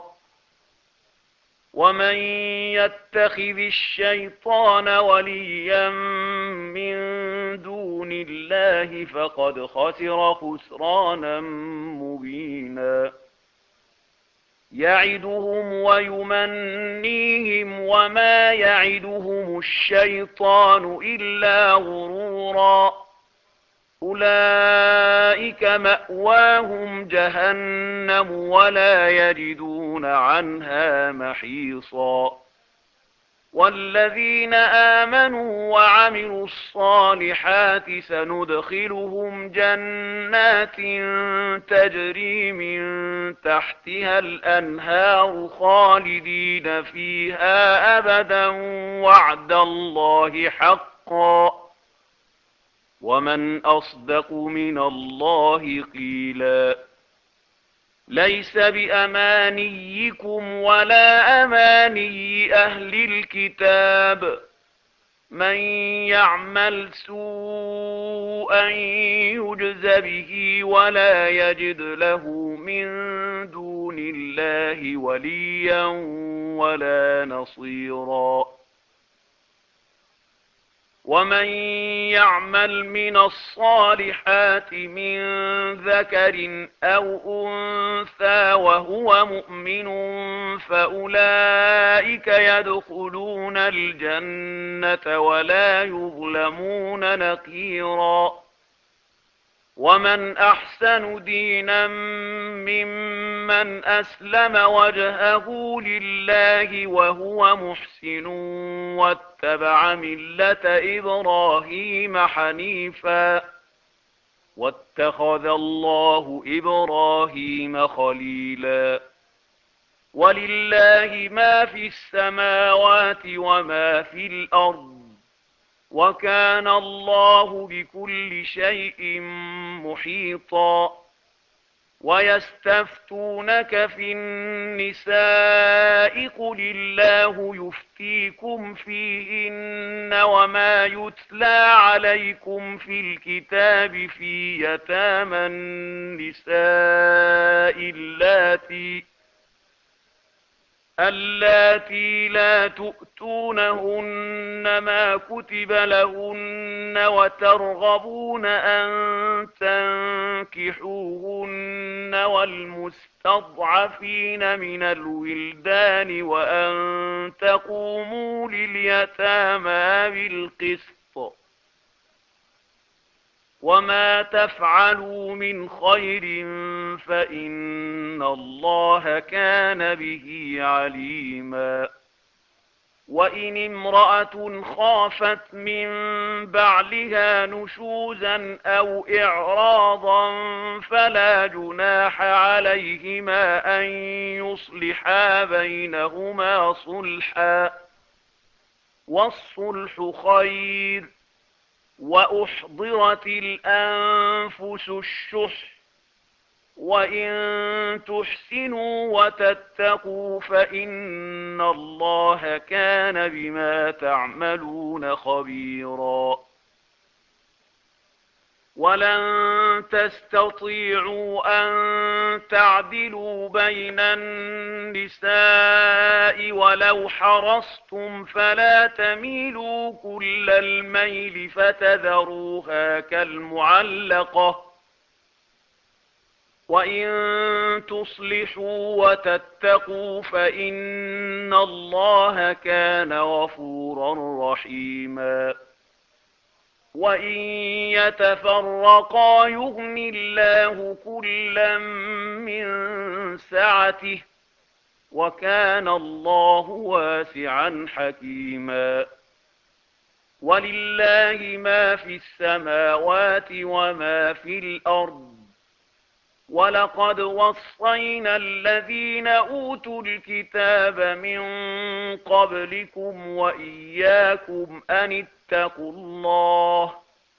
ومن يتخذ الشيطان وليا من دون الله فقد خسر خسرانا مبينا يعدهم ويمنيهم وما يعدهم الشيطان إلا غرورا أولئك مأواهم جهنم ولا يجدون عنها محيصا والذين آمنوا وعملوا الصالحات سندخلهم جنات تجري من تحتها الأنهار خالدين فيها أبدا وعد الله حقا ومن أصدق من الله قيلا ليس بأمانيكم ولا أماني أهل الكتاب من يعمل سوءا يجز به ولا يجد له من دون الله وليا ولا نصيرا ومن يعمل من الصالحات من ذكر أو أنثى وهو مؤمن فأولئك يدخلون الجنة ولا يظلمون نقيرا ومن أحسن دينا ممن أسلم وجهه لله وهو محسن واتبع ملة إبراهيم حنيفا واتخذ الله إبراهيم خليلا. ولله ما في السماوات وما في الأرض وكان الله بكل شيء محيطا. ويستفتونك في النساء قل الله يفتيكم فيهن وما يتلى عليكم في الكتاب في يتامى النساء اللاتي اللاتي لا تؤتونهن ما كتب لهن وترغبون أن تنكحوهن والمستضعفين من الولدان وأن تقوموا لليتامى بالقسط وما تفعلوا من خير فإن الله كان به عليما. وإن امرأة خافت من بعلها نشوزا أو إعراضا فلا جناح عليهما أن يصلحا بينهما صلحا والصلح خير. وأحضرت الأنفس الشح وإن تحسنوا وتتقوا فإن الله كان بما تعملون خبيرا. ولن تستطيعوا أن تعدلوا بين النساء ولو حرصتم فلا تميلوا كل الميل فتذروها كالمعلقة. وإن تصلحوا وتتقوا فإن الله كان غفورا رحيما. وإن يتفرقا يغن الله كلا من سعته وكان الله واسعا حكيما. ولله ما في السماوات وما في الأرض ولقد وصينا الذين أوتوا الكتاب من قبلكم وإياكم أن اتقوا الله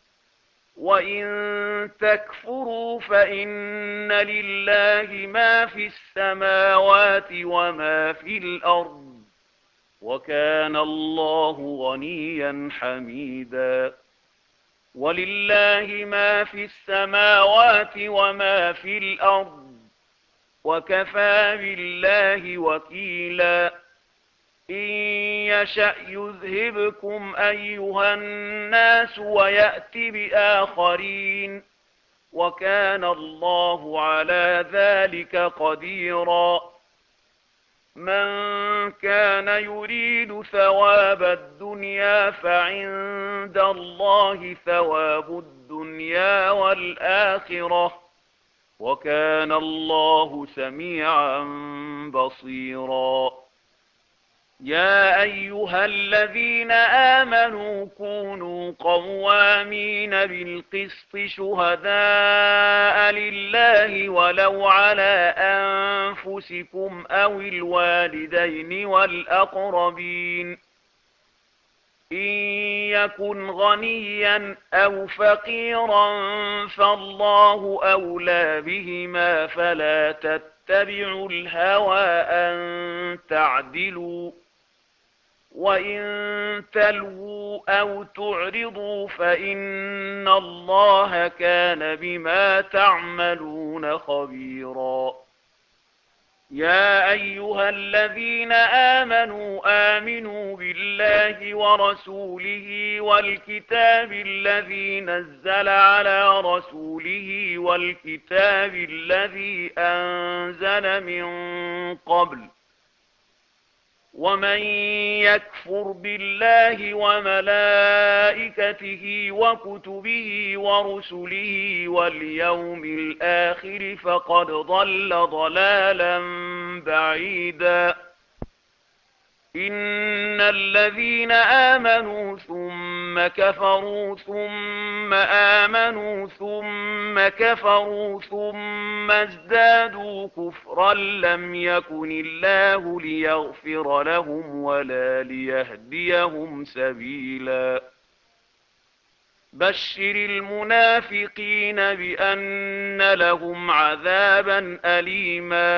وإن تكفروا فإن لله ما في السماوات وما في الأرض وكان الله غنيا حميدا. ولله ما في السماوات وما في الأرض وكفى بالله وكيلا. إن يشأ يذهبكم أيها الناس ويأت بآخرين وكان الله على ذلك قديرا. من كان يريد ثواب الدنيا فعند الله ثواب الدنيا والآخرة وكان الله سميعا بصيرا. يا أيها الذين آمنوا كونوا قوامين بالقسط شهداء لله ولو على أنفسكم أو الوالدين والأقربين إن يكن غنيا أو فقيرا فالله أولى بهما فلا تتبعوا الهوى أن تعدلوا وإن تلووا أو تعرضوا فإن الله كان بما تعملون خبيرا. يا أيها الذين آمنوا آمنوا بالله ورسوله والكتاب الذي نزل على رسوله والكتاب الذي أنزل من قبل ومن يكفر بالله وملائكته وكتبه ورسله واليوم الآخر فقد ضل ضلالا بعيدا إن الذين آمنوا ثم كفروا ثم آمنوا ثم كفروا ثم ازدادوا كفرا لم يكن الله ليغفر لهم ولا ليهديهم سبيلا بشر المنافقين بأن لهم عذابا أليما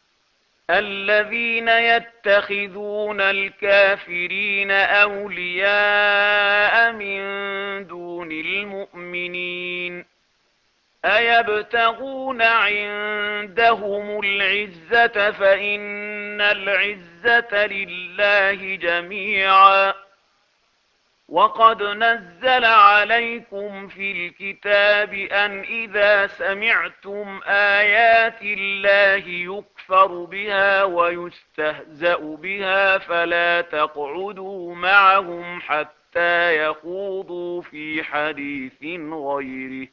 الذين يتخذون الكافرين أولياء من دون المؤمنين أيبتغون عندهم العزة فإن العزة لله جميعا وقد نزل عليكم في الكتاب أن إذا سمعتم آيات الله يكفر بها ويستهزأ بها فلا تقعدوا معهم حتى يخوضوا في حديث غيره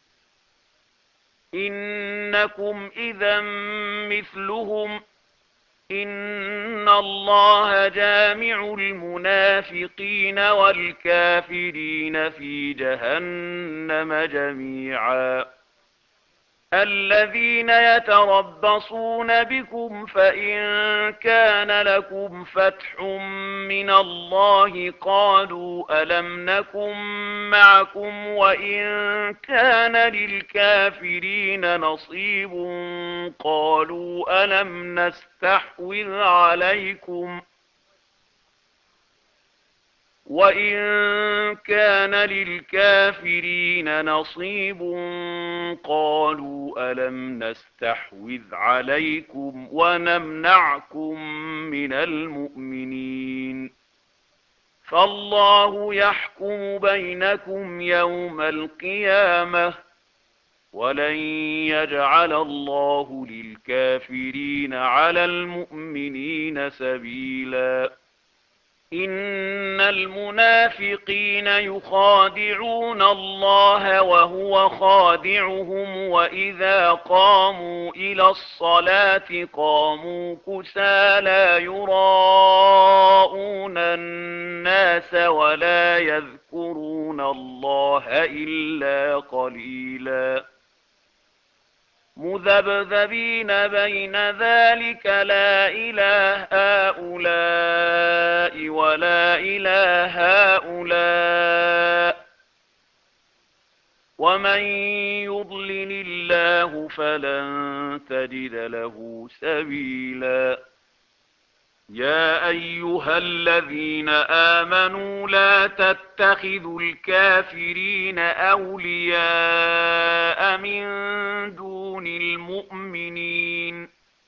إنكم إذا مثلهم إن الله جامع المنافقين والكافرين في جهنم جميعا الذين يتربصون بكم فإن كان لكم فتح من الله قالوا ألم نكن معكم وإن كان للكافرين نصيب قالوا ألم نستحوذ عليكم وإن كان للكافرين نصيب قالوا ألم نستحوذ عليكم ونمنعكم من المؤمنين فالله يحكم بينكم يوم القيامة ولن يجعل الله للكافرين على المؤمنين سبيلا إن المنافقين يخادعون الله وهو خادعهم وإذا قاموا إلى الصلاة قاموا كسالى يراءون الناس ولا يذكرون الله إلا قليلا مذبذبين بين ذلك لا إله هؤلاء ولا إله هؤلاء ومن يضلل الله فلن تجد له سبيلا يا أيها الذين آمنوا لا تتخذوا الكافرين أولياء من دون المؤمنين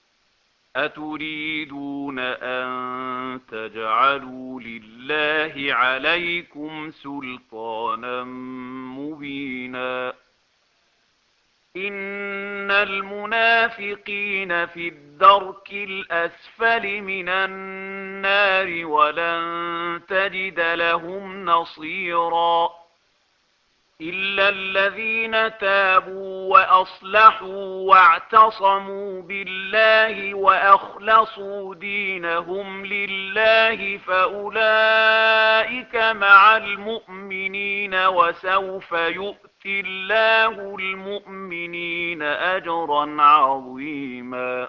أتريدون أن تجعلوا لله عليكم سلطانا مبينا إن المنافقين في الدرك الأسفل من النار ولن تجد لهم نصيرا إلا الذين تابوا وأصلحوا واعتصموا بالله وأخلصوا دينهم لله فأولئك مع المؤمنين وسوف يؤتي الله المؤمنين أجرا عظيما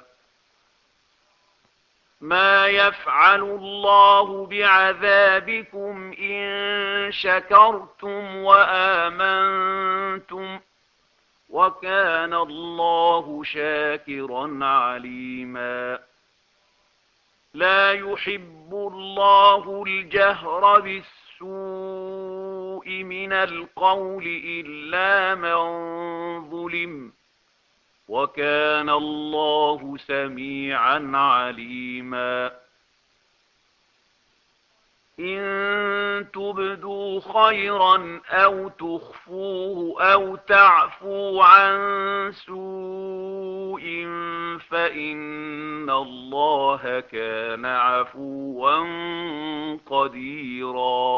ما يفعل الله بعذابكم إن شكرتم وآمنتم وكان الله شاكرا عليما لا يحب الله الجهر بالسوء من القول إلا من ظلم وكان الله سميعا عليما إن تبدوا خيرا أو تخفوه أو تعفو عن سوء فإن الله كان عفوا قديرا.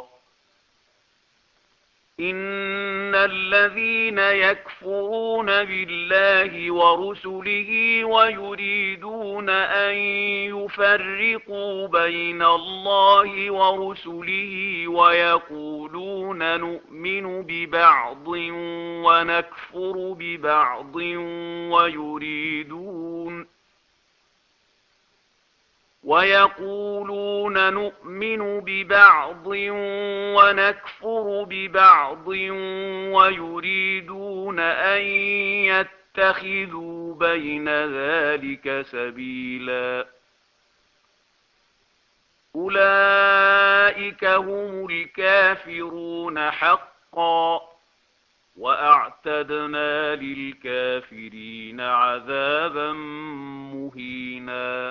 إن الذين يكفرون بالله ورسله ويريدون أن يفرقوا بين الله ورسله ويقولون نؤمن ببعض ونكفر ببعض ويريدون ويقولون نؤمن ببعض ونكفر ببعض ويريدون أن يتخذوا بين ذلك سبيلا. أولئك هم الكافرون حقا وأعتدنا للكافرين عذابا مهينا.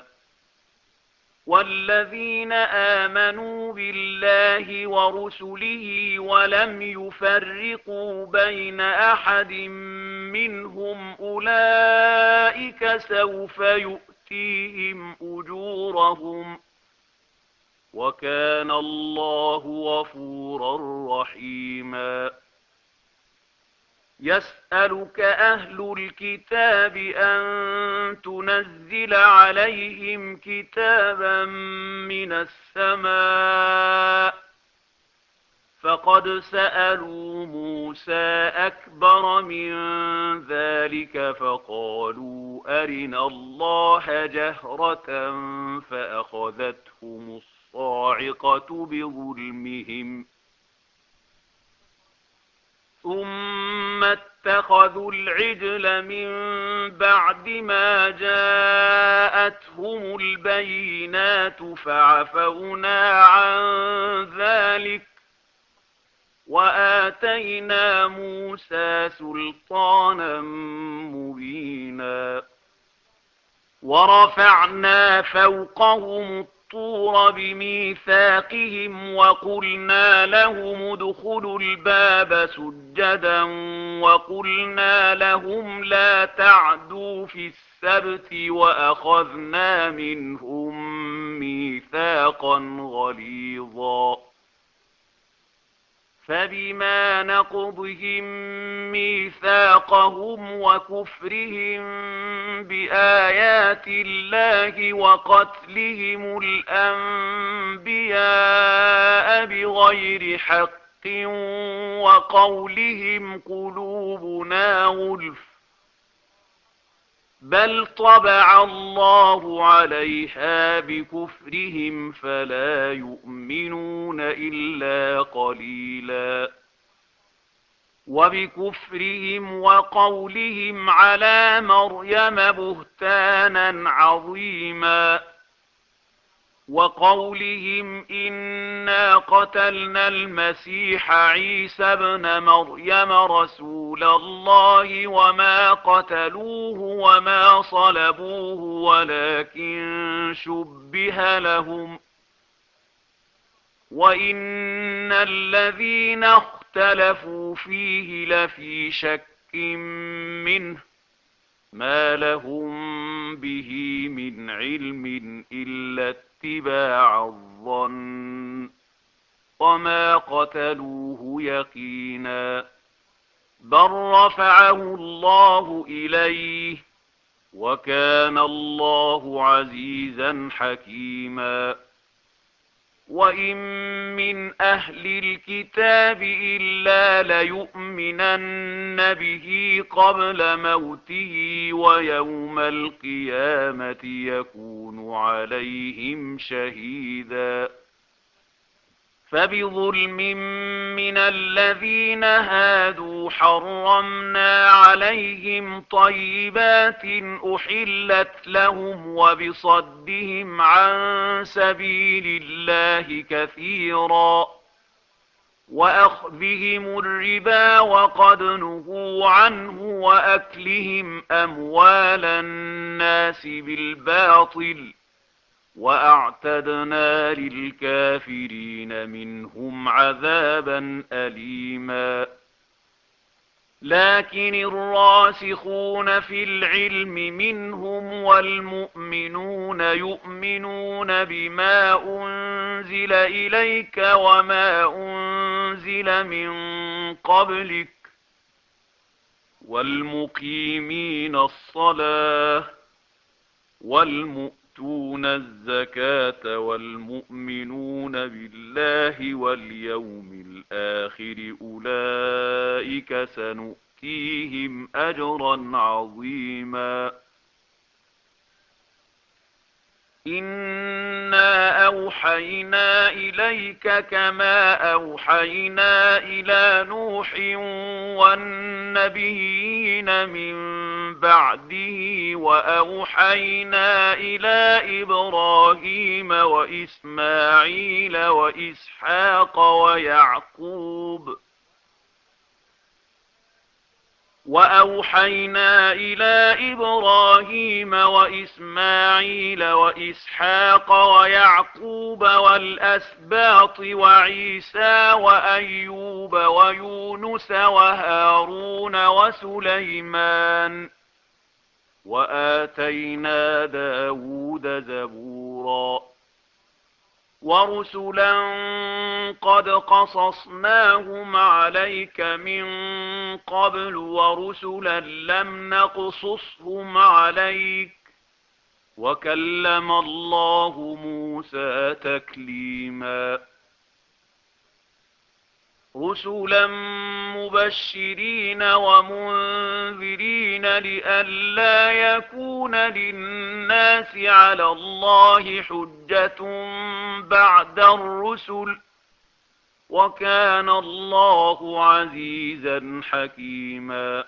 والذين آمنوا بالله ورسله ولم يفرقوا بين أحد منهم أولئك سوف يؤتيهم أجورهم وكان الله غفورا رحيما. يسألك أهل الكتاب أن تنزل عليهم كتابا من السماء فقد سألوا موسى أكبر من ذلك فقالوا أرنا الله جهرة فأخذتهم الصاعقة بظلمهم ثم اتخذوا العجل من بعد ما جاءتهم البينات فعفونا عن ذلك وآتينا موسى سلطانا مبينا. ورفعنا فوقهم الطور بميثاقهم وقلنا لهم ادخلوا الباب سجدا وقلنا لهم لا تعدوا في السبت وأخذنا منهم ميثاقا غليظا. فبما نقضهم ميثاقهم وكفرهم بآيات الله وقتلهم الأنبياء بغير حق وقولهم قلوبنا غلف بل طبع الله عليها بكفرهم فلا يؤمنون إلا قليلا. وبكفرهم وقولهم على مريم بهتانا عظيما وقولهم إنا قتلنا المسيح عيسى ابن مريم رسول الله وما قتلوه وما صلبوه ولكن شبه لهم وإن الذين اختلفوا فيه لفي شك منه ما لهم به من علم إلا اتباع الظن وما قتلوه يقينا بل رفعه الله إليه وكان الله عزيزا حكيما. وإن من أهل الكتاب إلا ليؤمنن به قبل موته ويوم القيامة يكون عليهم شهيدا. فبظلم من الذين هادوا حرمنا عليهم طيبات أحلت لهم وبصدهم عن سبيل الله كثيرا وأخذهم الربا وقد نهوا عنه وأكلهم أموال الناس بالباطل وأعتدنا للكافرين منهم عذابا أليما. لكن الراسخون في العلم منهم والمؤمنون يؤمنون بما أنزل إليك وما أنزل من قبلك والمقيمين الصلاة والمؤتون الزكاة والمؤمنون بالله واليوم الآخر أولئك سنؤتيهم أجرا عظيما. إنا أوحينا إليك كما أوحينا إلى نوح والنبيين من بعده وأوحينا إلى إبراهيم وإسماعيل وإسحاق ويعقوب وأوحينا إلى إبراهيم وإسماعيل وإسحاق ويعقوب والأسباط وعيسى وأيوب ويونس وهارون وسليمان وآتينا داود زبورا. ورسلا قد قصصناهم عليك من قبل ورسلا لم نقصصهم عليك وكلم الله موسى تكليما. رسلا مبشرين ومنذرين لئلا يكون للناس على الله حجة بعد الرسل وكان الله عزيزا حكيما.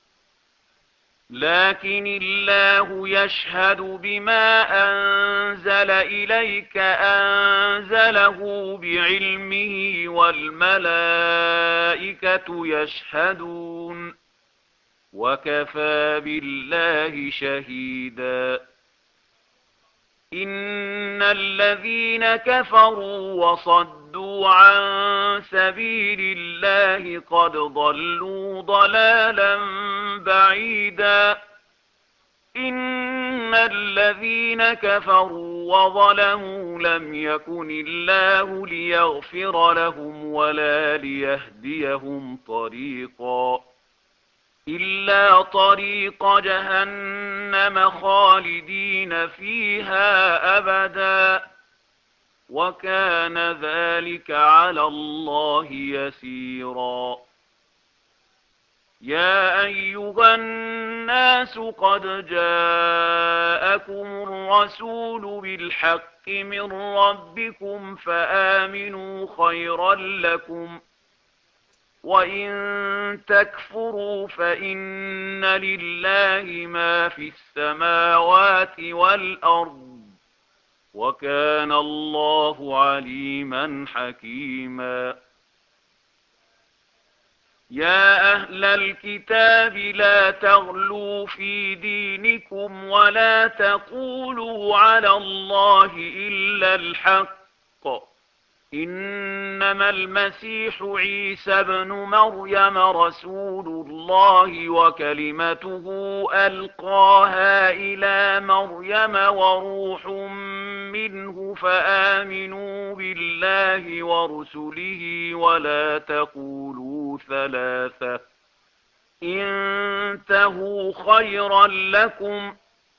لكن الله يشهد بما أنزل إليك أنزله بعلمه والملائكة يشهدون وكفى بالله شهيدا. إن الذين كفروا وصدوا عن سبيل الله قد ضلوا ضلالا بعيدا. إن الذين كفروا وظلموا لم يكن الله ليغفر لهم ولا ليهديهم طريقا إلا طريق جهنم خالدين فيها أبدا وكان ذلك على الله يسيرا. يا أيها الناس قد جاءكم الرسول بالحق من ربكم فآمنوا خيرا لكم وإن تكفروا فإن لله ما في السماوات والأرض وكان الله عليما حكيما. يا أهل الكتاب لا تغلوا في دينكم ولا تقولوا على الله إلا الحق. إنما المسيح عيسى ابن مريم رسول الله وكلمته ألقاها إلى مريم وروح منه فآمنوا بالله ورسله ولا تقولوا ثلاثة انتهوا خيرا لكم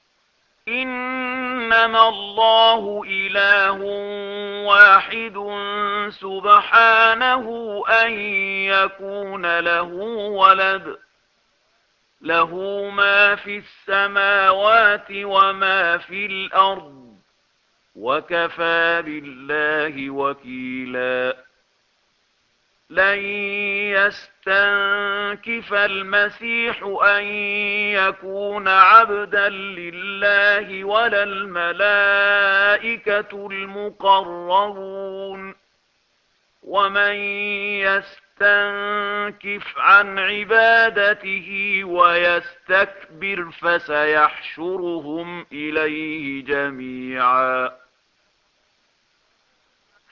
إنما الله إله واحد سبحانه أن يكون له ولد له ما في السماوات وما في الأرض وكفى بالله وكيلا. لن يستنكف المسيح أن يكون عبدا لله ولا الملائكة المقربون ومن يستنكف عن عبادته ويستكبر فسيحشرهم إليه جميعا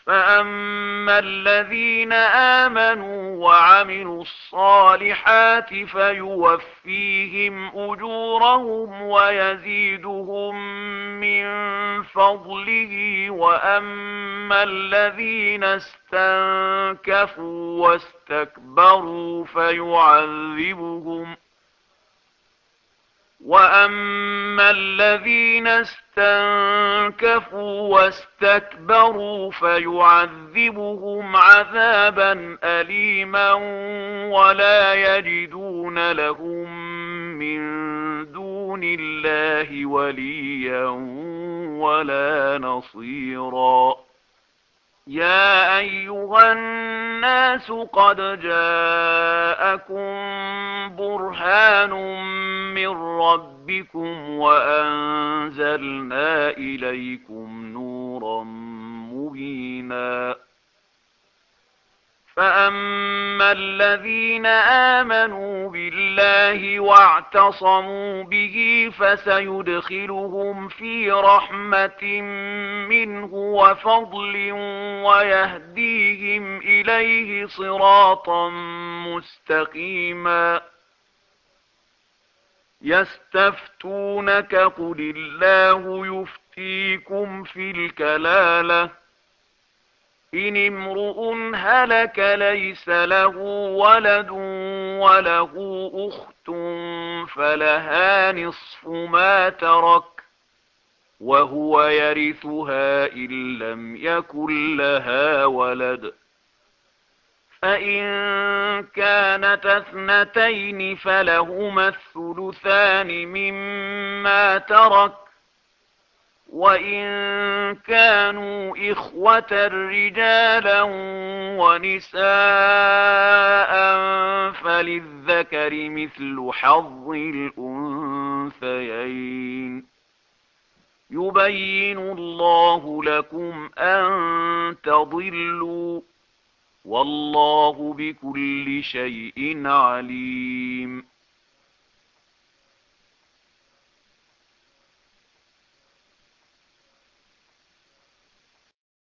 فأما الذين آمنوا وعملوا الصالحات فيوفيهم أجورهم ويزيدهم من فضله. وأما الذين استنكفوا واستكبروا فيعذبهم وأما الذين استنكفوا واستكبروا فيعذبهم عذابا أليما ولا يجدون لهم من دون الله وليا ولا نصيرا. يا أيها الناس قد جاءكم برهان من ربكم وأنزلنا إليكم نورا مبينا. فأما الذين آمنوا بالله واعتصموا به فسيدخلهم في رحمة منه وفضل ويهديهم إليه صراطا مستقيما. يستفتونك قل الله يفتيكم في الكلالة إن امرؤ هلك ليس له ولد وله أخت فلها نصف ما ترك وهو يرثها إن لم يكن لها ولد. فإن كانت اثنتين فلهما الثلثان مما ترك وإن كانوا إخوة رجالا ونساء فللذكر مثل حظ الأنثيين. يبين الله لكم أن تضلوا والله بكل شيء عليم.